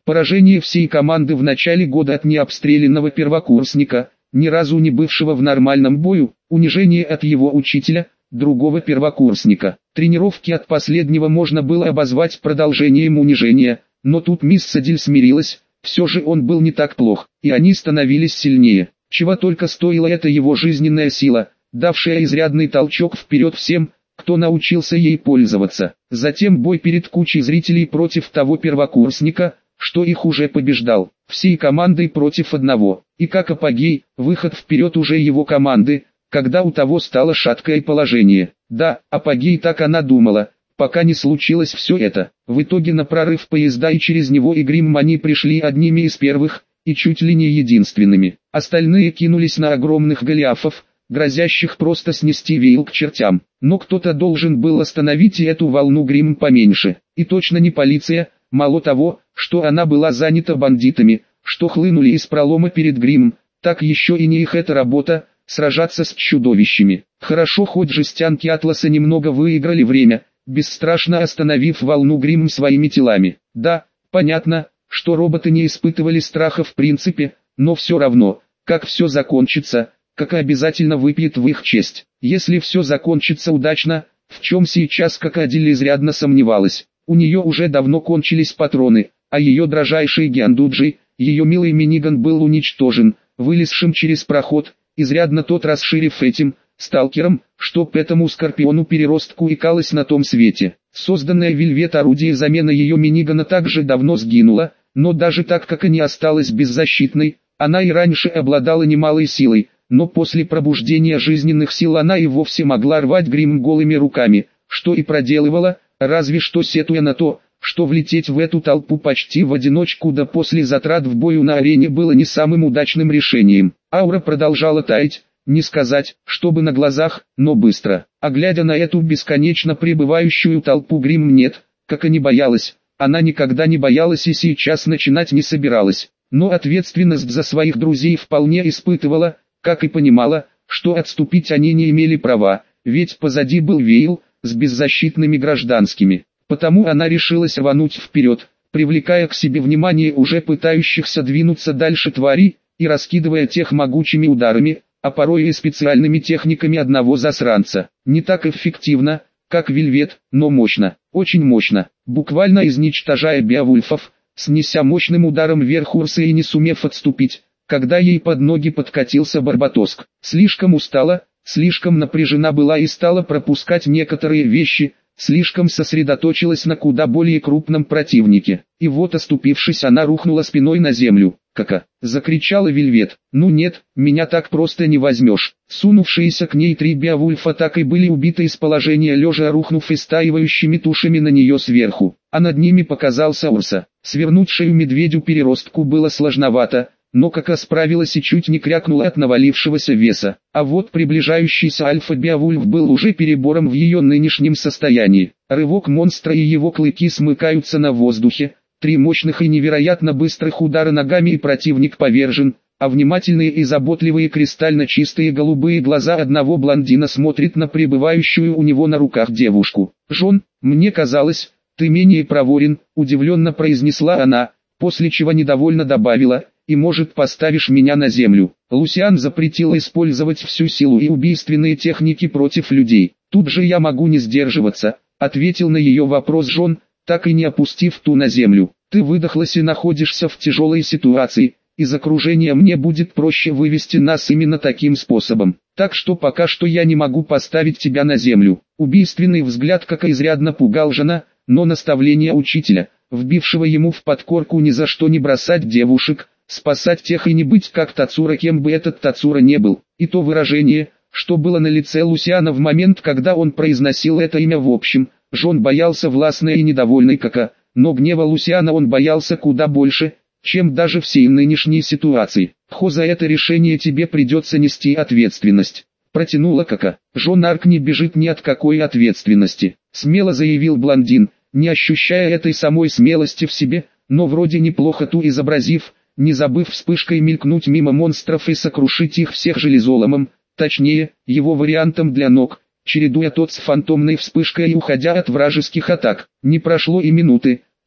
Поражение всей команды в начале года от необстрелянного первокурсника, ни разу не бывшего в нормальном бою, унижение от его учителя, другого первокурсника. Тренировки от последнего можно было обозвать продолжением унижения, но тут мисс Садиль смирилась, все же он был не так плох, и они становились сильнее. Чего только стоила эта его жизненная сила, давшая изрядный толчок вперед всем, кто научился ей пользоваться. Затем бой перед кучей зрителей против того первокурсника, что их уже побеждал, всей командой против одного. И как апогей, выход вперед уже его команды, когда у того стало шаткое положение. Да, апогей, так она думала, пока не случилось все это. В итоге на прорыв поезда и через него и Гримм они пришли одними из первых, и чуть ли не единственными. Остальные кинулись на огромных голиафов, грозящих просто снести Вейл к чертям. Но кто-то должен был остановить и эту волну Гримм поменьше. И точно не полиция, мало того, что она была занята бандитами, что хлынули из пролома перед Гримм, так еще и не их эта работа, сражаться с чудовищами. Хорошо, хоть жестянки Атласа немного выиграли время, бесстрашно остановив волну Гримм своими телами. Да, понятно, что роботы не испытывали страха в принципе, но все равно, как все закончится, как обязательно выпьет в их честь. Если все закончится удачно, в чем сейчас Крокодиль изрядно сомневалась, у нее уже давно кончились патроны, а ее дрожайший Гиандуджи, ее милый миниган был уничтожен, вылезшим через проход, изрядно тот расширив этим, сталкером, чтоб этому скорпиону-переростку икалось на том свете. Созданное Вельвет орудие замены ее минигана также давно сгинуло, но даже так как и не осталась беззащитной, она и раньше обладала немалой силой, но после пробуждения жизненных сил она и вовсе могла рвать Гримм голыми руками, что и проделывала, разве что сетуя на то, что влететь в эту толпу почти в одиночку да после затрат в бою на арене было не самым удачным решением. Аура продолжала таять, не сказать, чтобы на глазах, но быстро. А глядя на эту бесконечно пребывающую толпу, Гримм нет, как и не боялась, она никогда не боялась и сейчас начинать не собиралась, но ответственность за своих друзей вполне испытывала, как и понимала, что отступить они не имели права, ведь позади был Вейл, с беззащитными гражданскими. Потому она решилась рвануть вперед, привлекая к себе внимание уже пытающихся двинуться дальше тварей, и раскидывая тех могучими ударами, а порой и специальными техниками одного засранца. Не так эффективно, как Вельвет, но мощно, очень мощно, буквально изничтожая Беовульфов, снеся мощным ударом вверх Урсы и не сумев отступить, когда ей под ноги подкатился Барбатоск. Слишком устала, слишком напряжена была и стала пропускать некоторые вещи, слишком сосредоточилась на куда более крупном противнике. И вот, оступившись, она рухнула спиной на землю. «Кака!» — закричала Вельвет. «Ну нет, меня так просто не возьмешь». Сунувшиеся к ней три Беовульфа так и были убиты из положения лежа, рухнув истаивающими тушами на нее сверху. А над ними показался Урса. Свернуть шею медведю-переростку было сложновато, но Кака справилась и чуть не крякнула от навалившегося веса. А вот приближающийся Альфа-Беовульф был уже перебором в ее нынешнем состоянии. Рывок монстра и его клыки смыкаются на воздухе. Три мощных и невероятно быстрых удара ногами и противник повержен, а внимательные и заботливые кристально чистые голубые глаза одного блондина смотрят на пребывающую у него на руках девушку. «Жон, мне казалось, ты менее проворен», — удивленно произнесла она, после чего недовольно добавила: «И может поставишь меня на землю». Лусиан запретил использовать всю силу и убийственные техники против людей. «Тут же я могу не сдерживаться», — ответил на ее вопрос Жон, так и не опустив ту на землю. «Ты выдохлась и находишься в тяжелой ситуации, из окружения мне будет проще вывести нас именно таким способом. Так что пока что я не могу поставить тебя на землю». Убийственный взгляд как изрядно пугал Жона, но наставление учителя, вбившего ему в подкорку ни за что не бросать девушек, спасать тех и не быть как Тацура, кем бы этот Тацура не был, и то выражение, что было на лице Лусиана в момент, когда он произносил это имя в общем, Жон боялся властной и недовольной Кака, но гнева Лусиана он боялся куда больше, чем даже всей нынешней ситуации. «Хо, за это решение тебе придется нести ответственность», — протянула Кака. «Жон Арк не бежит ни от какой ответственности», — смело заявил блондин, не ощущая этой самой смелости в себе, но вроде неплохо ту изобразив, не забыв вспышкой мелькнуть мимо монстров и сокрушить их всех железоломом, точнее, его вариантом для ног, чередуя тот с фантомной вспышкой и уходя от вражеских атак. Не прошло и минуты,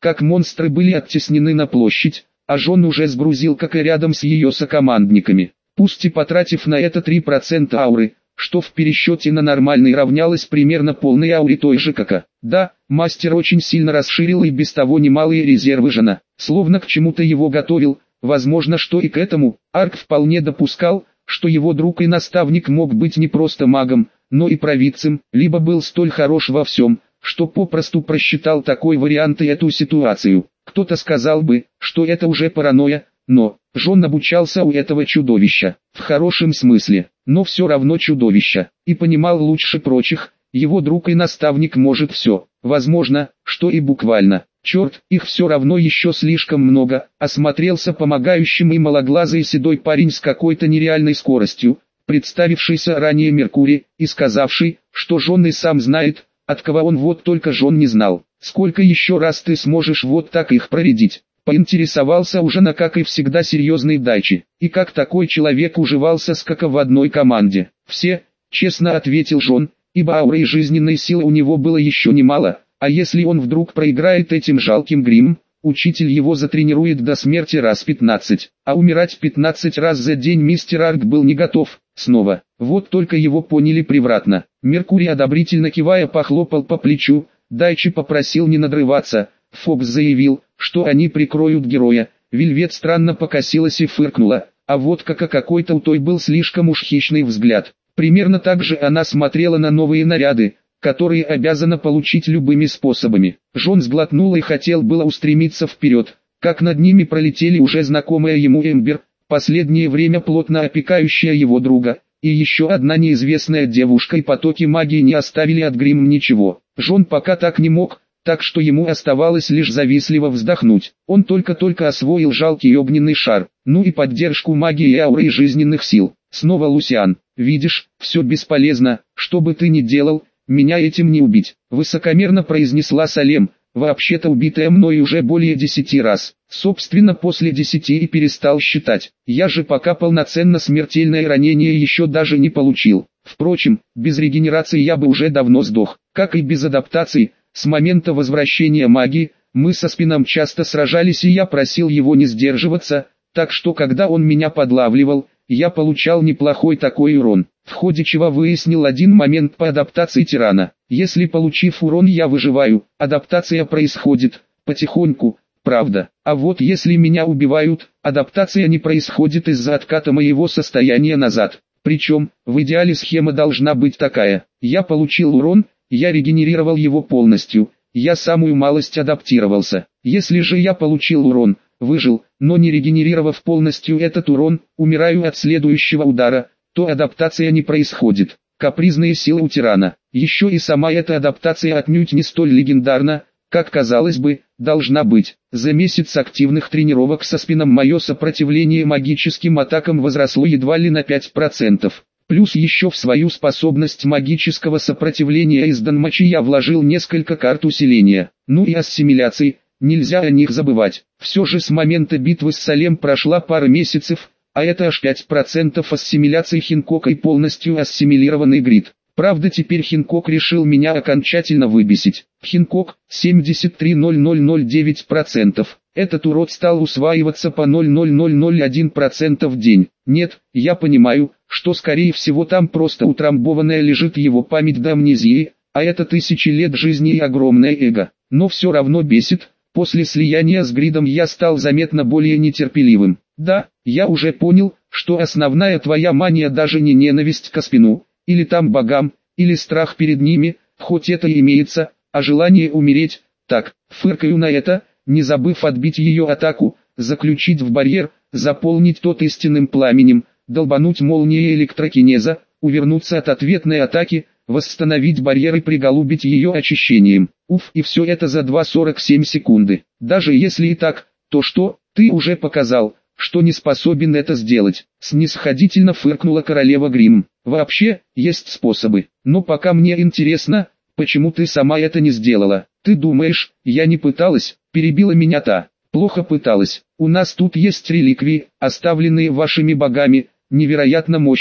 как монстры были оттеснены на площадь, а Жон уже сгрузил как и рядом с ее сокомандниками. Пусть и потратив на это три процента ауры, что в пересчете на нормальный равнялось примерно полной ауре той же как. Да, мастер очень сильно расширил и без того немалые резервы Жона, словно к чему-то его готовил, возможно, что и к этому. Арк вполне допускал, что его друг и наставник мог быть не просто магом, но и провидцем, либо был столь хорош во всем, что попросту просчитал такой вариант и эту ситуацию. Кто-то сказал бы, что это уже паранойя, но Жон обучался у этого чудовища, в хорошем смысле, но все равно чудовища, и понимал лучше прочих, его друг и наставник может все, возможно, что и буквально. Черт, их все равно еще слишком много, осмотрелся помогающим и малоглазый седой парень с какой-то нереальной скоростью, представившийся ранее Меркурий, и сказавший, что Жон и сам знает, от кого он вот только Жон не знал. Сколько еще раз ты сможешь вот так их проредить? Поинтересовался уже на как и всегда серьезный Дайчи, и как такой человек уживался с Кака в одной команде. Все, честно ответил Жон, ибо ауры и жизненной силы у него было еще немало, а если он вдруг проиграет этим жалким гримом, учитель его затренирует до смерти раз пятнадцать, а умирать пятнадцать раз за день мистер Арк был не готов. Снова, вот только его поняли превратно. Меркурий одобрительно кивая похлопал по плечу, Дайчи попросил не надрываться, Фокс заявил, что они прикроют героя, Вельвет странно покосилась и фыркнула, а вот как какой-то у той был слишком уж хищный взгляд. Примерно так же она смотрела на новые наряды, которые обязана получить любыми способами. Жон сглотнул и хотел было устремиться вперед, как над ними пролетели уже знакомая ему Эмбер, последнее время плотно опекающая его друга, и еще одна неизвестная девушка, и потоки магии не оставили от грима ничего. Жон пока так не мог, так что ему оставалось лишь завистливо вздохнуть. Он только-только освоил жалкий огненный шар, ну и поддержку магии и ауры и жизненных сил. Снова Лусиан, видишь, все бесполезно, что бы ты ни делал, меня этим не убить, высокомерно произнесла Салем, вообще-то убитая мной уже более десяти раз. Собственно, после десяти и перестал считать. Я же пока полноценно смертельное ранение еще даже не получил. Впрочем, без регенерации я бы уже давно сдох, как и без адаптации. С момента возвращения магии, мы со Спином часто сражались, и я просил его не сдерживаться, так что когда он меня подлавливал, я получал неплохой такой урон. В ходе чего выяснил один момент по адаптации тирана. Если получив урон я выживаю, адаптация происходит потихоньку, правда. А вот если меня убивают, адаптация не происходит из-за отката моего состояния назад. Причем, в идеале схема должна быть такая. Я получил урон, я регенерировал его полностью, я самую малость адаптировался. Если же я получил урон, выжил, но не регенерировав полностью этот урон, умираю от следующего удара, то адаптация не происходит. Капризные силы у тирана. Еще и сама эта адаптация отнюдь не столь легендарна, как казалось бы, должна быть. За месяц активных тренировок со Спином мое сопротивление магическим атакам возросло едва ли на пять процентов. Плюс еще в свою способность магического сопротивления из Данмачи я вложил несколько карт усиления. Ну и ассимиляции, нельзя о них забывать. Все же с момента битвы с Салем прошла пара месяцев, а это аж пять процентов ассимиляции Хинкока и полностью ассимилированный грид. Правда, теперь Хинкок решил меня окончательно выбесить. Хинкок семьдесят три тысячи девять процентов. Этот урод стал усваиваться по ноль целых ноль ноль один процента в день. Нет, я понимаю, что скорее всего там просто утрамбованная лежит его память до амнезии, а это тысячи лет жизни и огромное эго. Но все равно бесит. После слияния с гридом я стал заметно более нетерпеливым. Да, я уже понял, что основная твоя мания даже не ненависть к Спину, или там богам, или страх перед ними, хоть это и имеется, а желание умереть. Так, фыркаю на это, не забыв отбить ее атаку, заключить в барьер, заполнить тот истинным пламенем, долбануть молнией электрокинеза, увернуться от ответной атаки, восстановить барьер и приголубить ее очищением. Уф, и все это за два сорок семь секунды. Даже если и так, то что, ты уже показал, что не способен это сделать. Снисходительно фыркнула королева Гримм. Вообще, есть способы, но пока мне интересно, почему ты сама это не сделала. Ты думаешь, я не пыталась, перебила меня та. Плохо пыталась. У нас тут есть реликвии, оставленные вашими богами, невероятно мощные,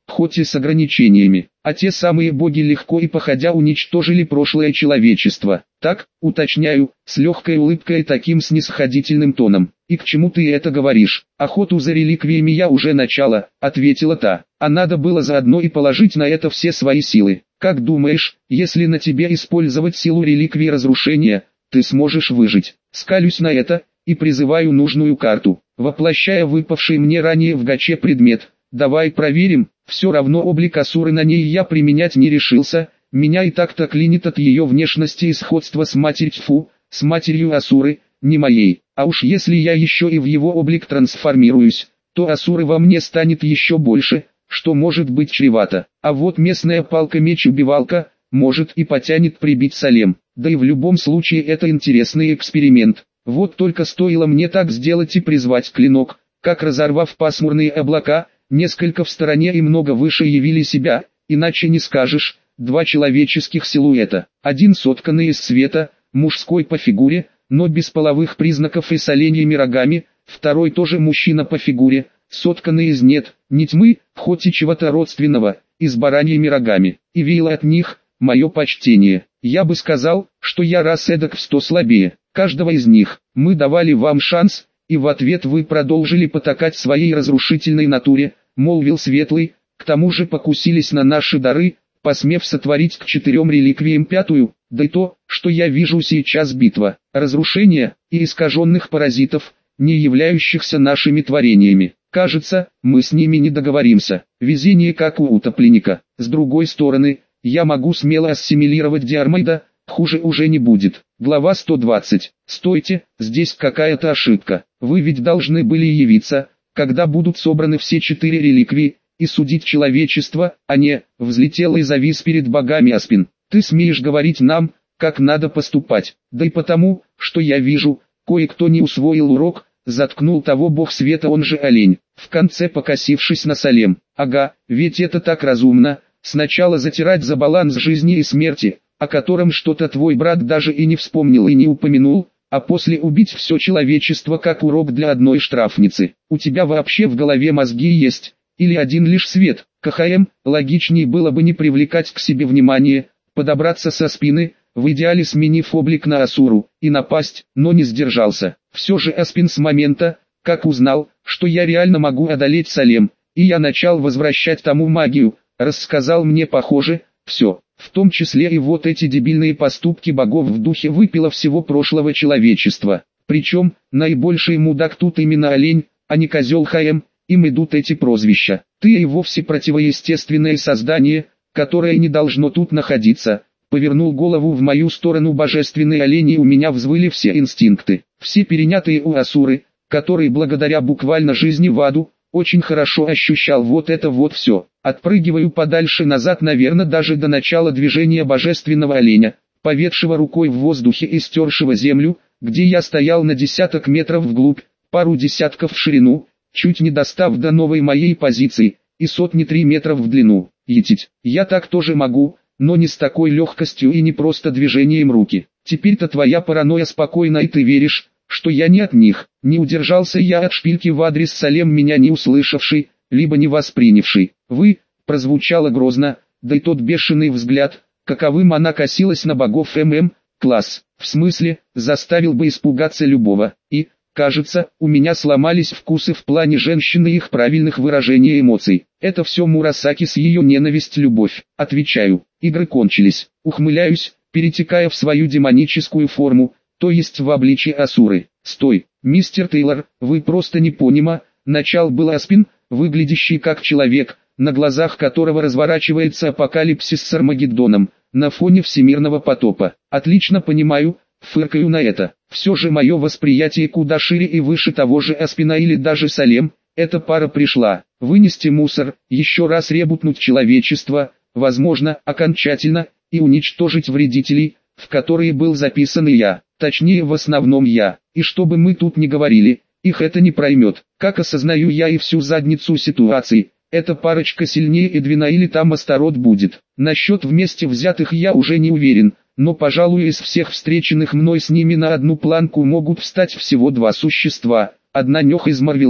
хоть и с ограничениями. А те самые боги легко и походя уничтожили прошлое человечество. Так, уточняю, с легкой улыбкой и таким снисходительным тоном. И к чему ты это говоришь? Охоту за реликвиями я уже начала, ответила та. А надо было заодно и положить на это все свои силы. Как думаешь, если на тебе использовать силу реликвии разрушения, ты сможешь выжить? Скалюсь на это и призываю нужную карту, воплощая выпавший мне ранее в гаче предмет. Давай проверим. Все равно облик Асуры на ней я применять не решился, меня и так-то клинит от ее внешности и сходства с матерью, тьфу, с матерью Асуры, не моей. А уж если я еще и в его облик трансформируюсь, то Асуры во мне станет еще больше, что может быть чревато. А вот местная палка-меч-убивалка, может и потянет прибить Салем. Да и в любом случае это интересный эксперимент. Вот только стоило мне так сделать и призвать клинок, как разорвав пасмурные облака, несколько в стороне и много выше явили себя, иначе не скажешь, два человеческих силуэта. Один сотканный из света, мужской по фигуре, но без половых признаков и с оленьими рогами, второй тоже мужчина по фигуре, сотканный из нет, не тьмы, хоть и чего-то родственного, и с бараньими рогами. И веяло от них, мое почтение. Я бы сказал, что я раз эдак в сто слабее каждого из них. Мы давали вам шанс, и в ответ вы продолжили потакать своей разрушительной натуре, молвил Светлый, к тому же покусились на наши дары, посмев сотворить к четырем реликвиям пятую, да и то, что я вижу сейчас битва, разрушения и искаженных паразитов, не являющихся нашими творениями. Кажется, мы с ними не договоримся, везение как у утопленника. С другой стороны, я могу смело ассимилировать Диармейда, хуже уже не будет. Глава сто двадцать. Стойте, здесь какая-то ошибка. Вы ведь должны были явиться, когда будут собраны все четыре реликвии, и судить человечество, а не, взлетел и завис перед богами Аспин. Ты смеешь говорить нам, как надо поступать, да и потому, что я вижу, кое-кто не усвоил урок, заткнул того бог света, он же олень, в конце покосившись на Салем. Ага, ведь это так разумно, сначала затирать за баланс жизни и смерти, о котором что-то твой брат даже и не вспомнил и не упомянул, а после убить все человечество как урок для одной штрафницы. У тебя вообще в голове мозги есть? Или один лишь свет? КХМ, логичнее было бы не привлекать к себе внимание, подобраться со спины, в идеале сменив облик на Асуру, и напасть, но не сдержался. Все же Аспин с момента, как узнал, что я реально могу одолеть Салем, и я начал возвращать тому магию, рассказал мне похоже, все, в том числе и вот эти дебильные поступки богов в духе выпила всего прошлого человечества. Причем, наибольший мудак тут именно олень, а не козел ХМ, им идут эти прозвища. Ты и вовсе противоестественное создание, которое не должно тут находиться. Повернул голову в мою сторону божественный олень, и у меня взвыли все инстинкты, все перенятые у Асуры, который благодаря буквально жизни в аду, очень хорошо ощущал вот это вот все. Отпрыгиваю подальше назад, наверное, даже до начала движения божественного оленя, поведшего рукой в воздухе и стершего землю, где я стоял на десяток метров вглубь, пару десятков в ширину, чуть не достав до новой моей позиции, и сотни три метров в длину. Етить, я так тоже могу, но не с такой легкостью и не просто движением руки. Теперь-то твоя паранойя спокойна, и ты веришь, что я не от них. Не удержался я от шпильки в адрес Салем, меня не услышавший, либо не воспринявший. Вы, прозвучало грозно, да и тот бешеный взгляд, каковым она косилась на богов ММ, класс, в смысле, заставил бы испугаться любого. И, кажется, у меня сломались вкусы в плане женщин и их правильных выражений эмоций. Это все Мурасаки с ее ненависть-любовь. Отвечаю, игры кончились. Ухмыляюсь, перетекая в свою демоническую форму, то есть в обличье Асуры. Стой, мистер Тейлор, вы просто не понима. Начал был Аспин, выглядящий как человек, на глазах которого разворачивается апокалипсис с Армагеддоном, на фоне всемирного потопа. Отлично понимаю, фыркаю на это. Все же мое восприятие куда шире и выше того же Аспина или даже Салем. Эта пара пришла вынести мусор, еще раз ребутнуть человечество, возможно, окончательно, и уничтожить вредителей, в которые был записан и я, точнее в основном я. И чтобы мы тут не говорили, их это не проймет. Как осознаю я и всю задницу ситуации, эта парочка сильнее Эдвина или там Астарот будет. Насчет вместе взятых я уже не уверен, но пожалуй из всех встреченных мной с ними на одну планку могут встать всего два существа. Одна Нёх из Марвела,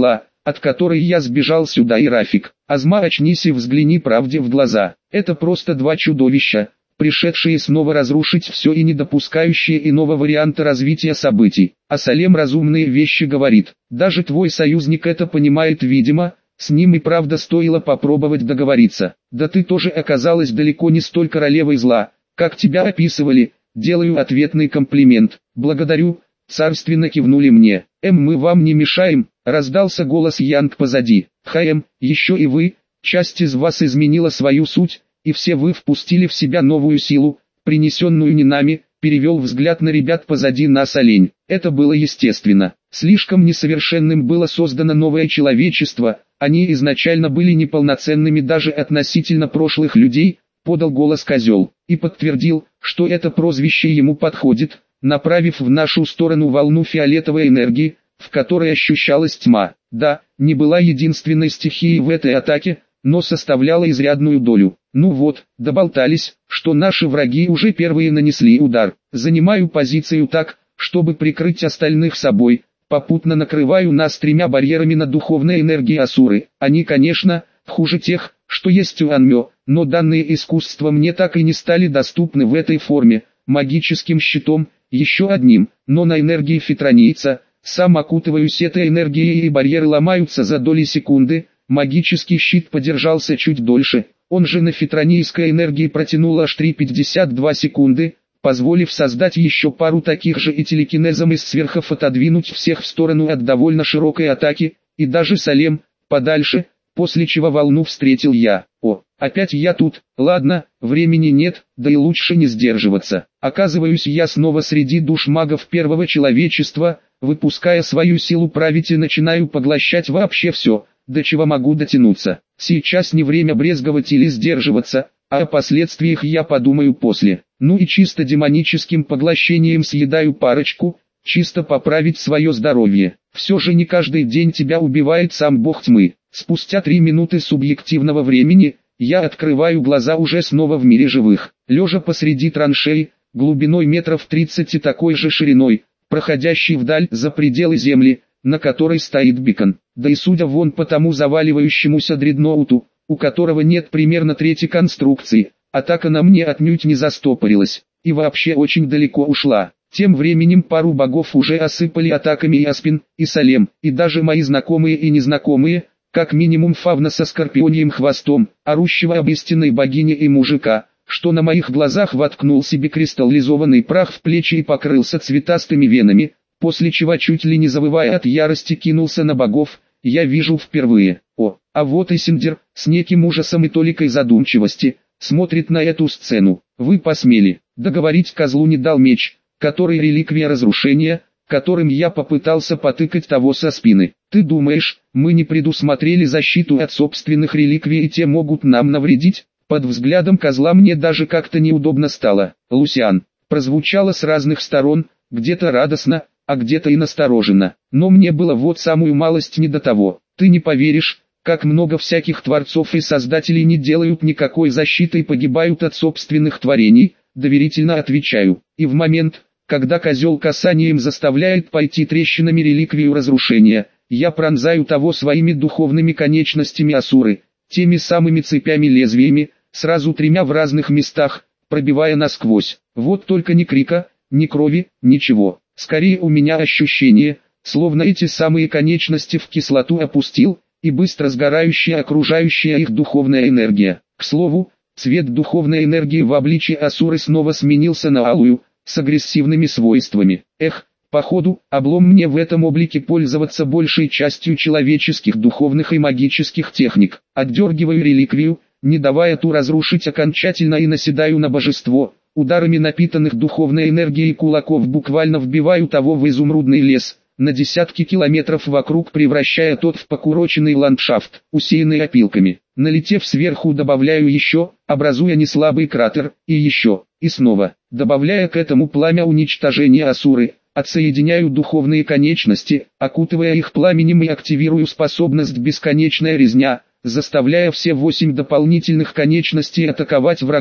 от которой я сбежал сюда, и Рафик. Азма, очнись и взгляни правде в глаза. Это просто два чудовища, пришедшие снова разрушить все и не допускающие иного варианта развития событий. А Салем разумные вещи говорит. Даже твой союзник это понимает, видимо, с ним и правда стоило попробовать договориться. Да ты тоже оказалась далеко не столь королевой зла, как тебя описывали. Делаю ответный комплимент. Благодарю. Царственно кивнули мне. Эм, мы вам не мешаем, раздался голос Янг позади. Хаем, еще и вы, часть из вас изменила свою суть, и все вы впустили в себя новую силу, принесенную не нами, перевел взгляд на ребят позади нас олень. Это было естественно. Слишком несовершенным было создано новое человечество, они изначально были неполноценными даже относительно прошлых людей, подал голос козел, и подтвердил, что это прозвище ему подходит, направив в нашу сторону волну фиолетовой энергии, в которой ощущалась тьма. Да, не была единственной стихией в этой атаке, но составляла изрядную долю. Ну вот, доболтались, что наши враги уже первые нанесли удар. Занимаю позицию так, чтобы прикрыть остальных собой, попутно накрываю нас тремя барьерами на духовной энергии Асуры. Они, конечно, хуже тех, что есть у Анмё, но данные искусства мне так и не стали доступны в этой форме. Магическим щитом, еще одним, но на энергии фитронийца, сам окутываюсь этой энергией и барьеры ломаются за доли секунды. Магический щит подержался чуть дольше, он же на фитронийской энергии протянул аж три пятьдесят две секунды, позволив создать еще пару таких же и телекинезом из сверхов отодвинуть всех в сторону от довольно широкой атаки, и даже Салем, подальше, после чего волну встретил я. О, опять я тут, ладно, времени нет, да и лучше не сдерживаться. Оказываюсь я снова среди душ магов первого человечества, выпуская свою силу править и начинаю поглощать вообще все, до чего могу дотянуться. Сейчас не время брезговать или сдерживаться, а о последствиях я подумаю после. Ну и чисто демоническим поглощением съедаю парочку, чисто поправить свое здоровье. Все же не каждый день тебя убивает сам бог тьмы. Спустя три минуты субъективного времени, я открываю глаза уже снова в мире живых. Лежа посреди траншеи, глубиной метров тридцать и такой же шириной, проходящей вдаль за пределы земли, на которой стоит бикон. Да и судя вон по тому заваливающемуся дредноуту, у которого нет примерно трети конструкции, атака на мне отнюдь не застопорилась, и вообще очень далеко ушла. Тем временем пару богов уже осыпали атаками и Аспин, и Салем, и даже мои знакомые и незнакомые, как минимум Фавна со скорпионьим хвостом, орущего об истинной богине и мужика, что на моих глазах воткнул себе кристаллизованный прах в плечи и покрылся цветастыми венами, после чего чуть ли не завывая от ярости кинулся на богов. Я вижу впервые. О, а вот и Синдер, с неким ужасом и толикой задумчивости, смотрит на эту сцену. Вы посмели. Договорить козлу не дал меч, который реликвия разрушения, которым я попытался потыкать того со спины. Ты думаешь, мы не предусмотрели защиту от собственных реликвий и те могут нам навредить? Под взглядом козла мне даже как-то неудобно стало. Лусиан, прозвучало с разных сторон, где-то радостно, а где-то и настороженно. Но мне было вот самую малость не до того. Ты не поверишь, как много всяких творцов и создателей не делают никакой защиты и погибают от собственных творений, доверительно отвечаю. И в момент, когда козел касанием заставляет пойти трещинами реликвию разрушения, я пронзаю того своими духовными конечностями Асуры, теми самыми цепями-лезвиями, сразу тремя в разных местах, пробивая насквозь. Вот только ни крика, ни крови, ничего. Скорее у меня ощущение, словно эти самые конечности в кислоту опустил, и быстро сгорающая окружающая их духовная энергия. К слову, цвет духовной энергии в обличии Асуры снова сменился на алую, с агрессивными свойствами. Эх, походу, облом мне в этом облике пользоваться большей частью человеческих духовных и магических техник. Отдергиваю реликвию, не давая ту разрушить окончательно, и наседаю на божество. Ударами напитанных духовной энергией кулаков буквально вбиваю того в изумрудный лес, на десятки километров вокруг, превращая тот в покуроченный ландшафт, усеянный опилками. Налетев сверху, добавляю еще, образуя неслабый кратер, и еще, и снова, добавляя к этому пламя уничтожения Асуры. Отсоединяю духовные конечности, окутывая их пламенем, и активирую способность бесконечная резня, заставляя все восемь дополнительных конечностей атаковать врага,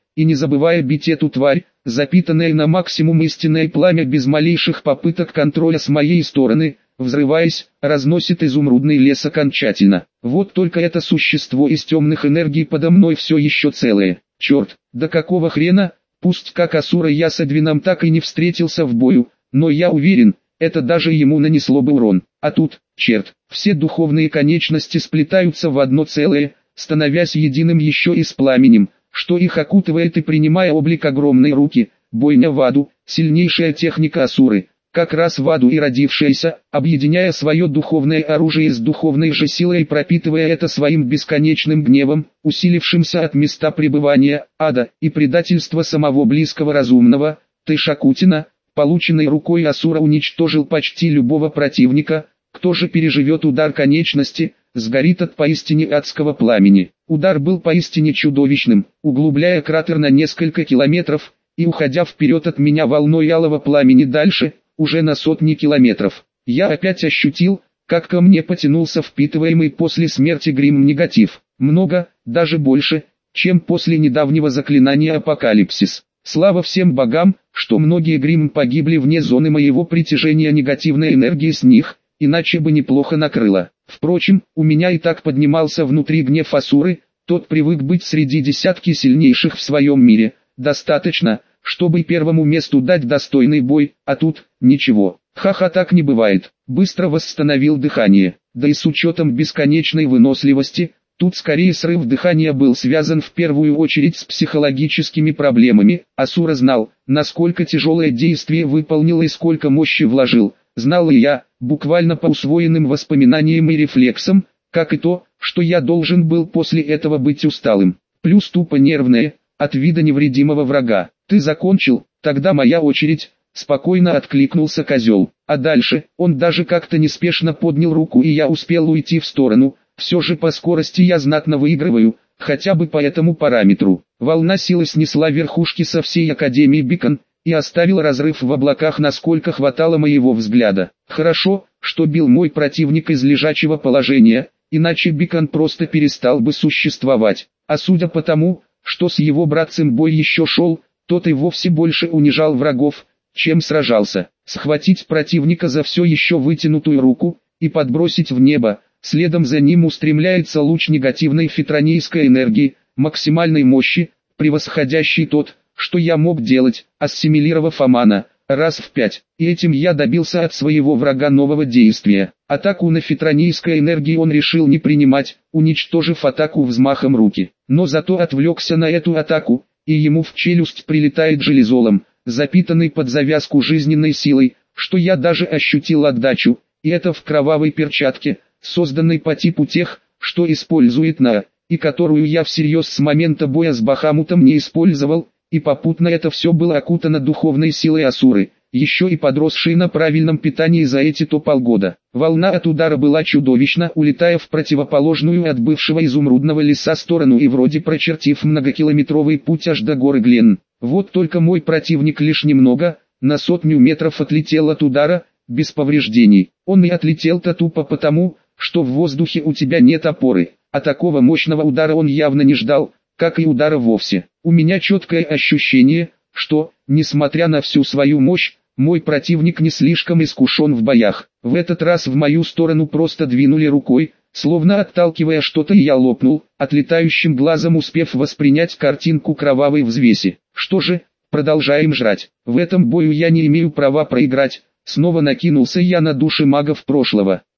и не забывая бить эту тварь, запитанное на максимум истинное пламя без малейших попыток контроля с моей стороны, взрываясь, разносит изумрудный лес окончательно. Вот только это существо из темных энергий подо мной все еще целое. Черт, да какого хрена, пусть как Асура я с Эдвином так и не встретился в бою, но я уверен, это даже ему нанесло бы урон. А тут, черт, все духовные конечности сплетаются в одно целое, становясь единым еще и с пламенем, что их окутывает и принимая облик огромной руки. Бойня в аду, сильнейшая техника Асуры, как раз в аду и родившаяся, объединяя свое духовное оружие с духовной же силой и пропитывая это своим бесконечным гневом, усилившимся от места пребывания, ада, и предательства самого близкого разумного, Тышакутина, полученной рукой Асура уничтожил почти любого противника. Кто же переживет удар конечности, сгорит от поистине адского пламени. Удар был поистине чудовищным, углубляя кратер на несколько километров, и уходя вперед от меня волной алого пламени дальше, уже на сотни километров. Я опять ощутил, как ко мне потянулся впитываемый после смерти грим негатив. Много, даже больше, чем после недавнего заклинания Апокалипсис. Слава всем богам, что многие грим погибли вне зоны моего притяжения негативной энергии с них, иначе бы неплохо накрыло. Впрочем, у меня и так поднимался внутри гнев Асуры, тот привык быть среди десятки сильнейших в своем мире. Достаточно, чтобы первому месту дать достойный бой, а тут, ничего. Ха-ха, так не бывает. Быстро восстановил дыхание, да и с учетом бесконечной выносливости, тут скорее срыв дыхания был связан в первую очередь с психологическими проблемами. Асура знал, насколько тяжелое действие выполнил и сколько мощи вложил. Знал и я, буквально по усвоенным воспоминаниям и рефлексам, как и то, что я должен был после этого быть усталым. Плюс тупо нервное, от вида невредимого врага. «Ты закончил, тогда моя очередь», — спокойно откликнулся козел. А дальше, он даже как-то неспешно поднял руку и я успел уйти в сторону. Все же по скорости я знатно выигрываю, хотя бы по этому параметру. Волна силы снесла верхушки со всей Академии Бикон, и оставил разрыв в облаках, насколько хватало моего взгляда. Хорошо, что бил мой противник из лежачего положения, иначе Бикон просто перестал бы существовать. А судя по тому, что с его братцем бой еще шел, тот и вовсе больше унижал врагов, чем сражался. Схватить противника за все еще вытянутую руку и подбросить в небо, следом за ним устремляется луч негативной фитронейской энергии, максимальной мощи, превосходящий тот, что я мог делать, ассимилировав Амана, раз в пять. И этим я добился от своего врага нового действия. Атаку на фитронейской энергии он решил не принимать, уничтожив атаку взмахом руки. Но зато отвлекся на эту атаку, и ему в челюсть прилетает железолом, запитанный под завязку жизненной силой, что я даже ощутил отдачу, и это в кровавой перчатке, созданной по типу тех, что использует на, и которую я всерьез с момента боя с Бахамутом не использовал, и попутно это все было окутано духовной силой Асуры, еще и подросшей на правильном питании за эти-то полгода. Волна от удара была чудовищна, улетая в противоположную от бывшего изумрудного леса сторону и вроде прочертив многокилометровый путь аж до горы Гленн. Вот только мой противник лишь немного, на сотню метров отлетел от удара, без повреждений. Он и отлетел-то тупо потому, что в воздухе у тебя нет опоры, а такого мощного удара он явно не ждал, как и удара вовсе. У меня четкое ощущение, что, несмотря на всю свою мощь, мой противник не слишком искушен в боях. В этот раз в мою сторону просто двинули рукой, словно отталкивая что-то, и я лопнул, отлетающим глазом успев воспринять картинку кровавой взвеси. Что же, продолжаем жрать. В этом бою я не имею права проиграть. Снова накинулся я на души магов прошлого.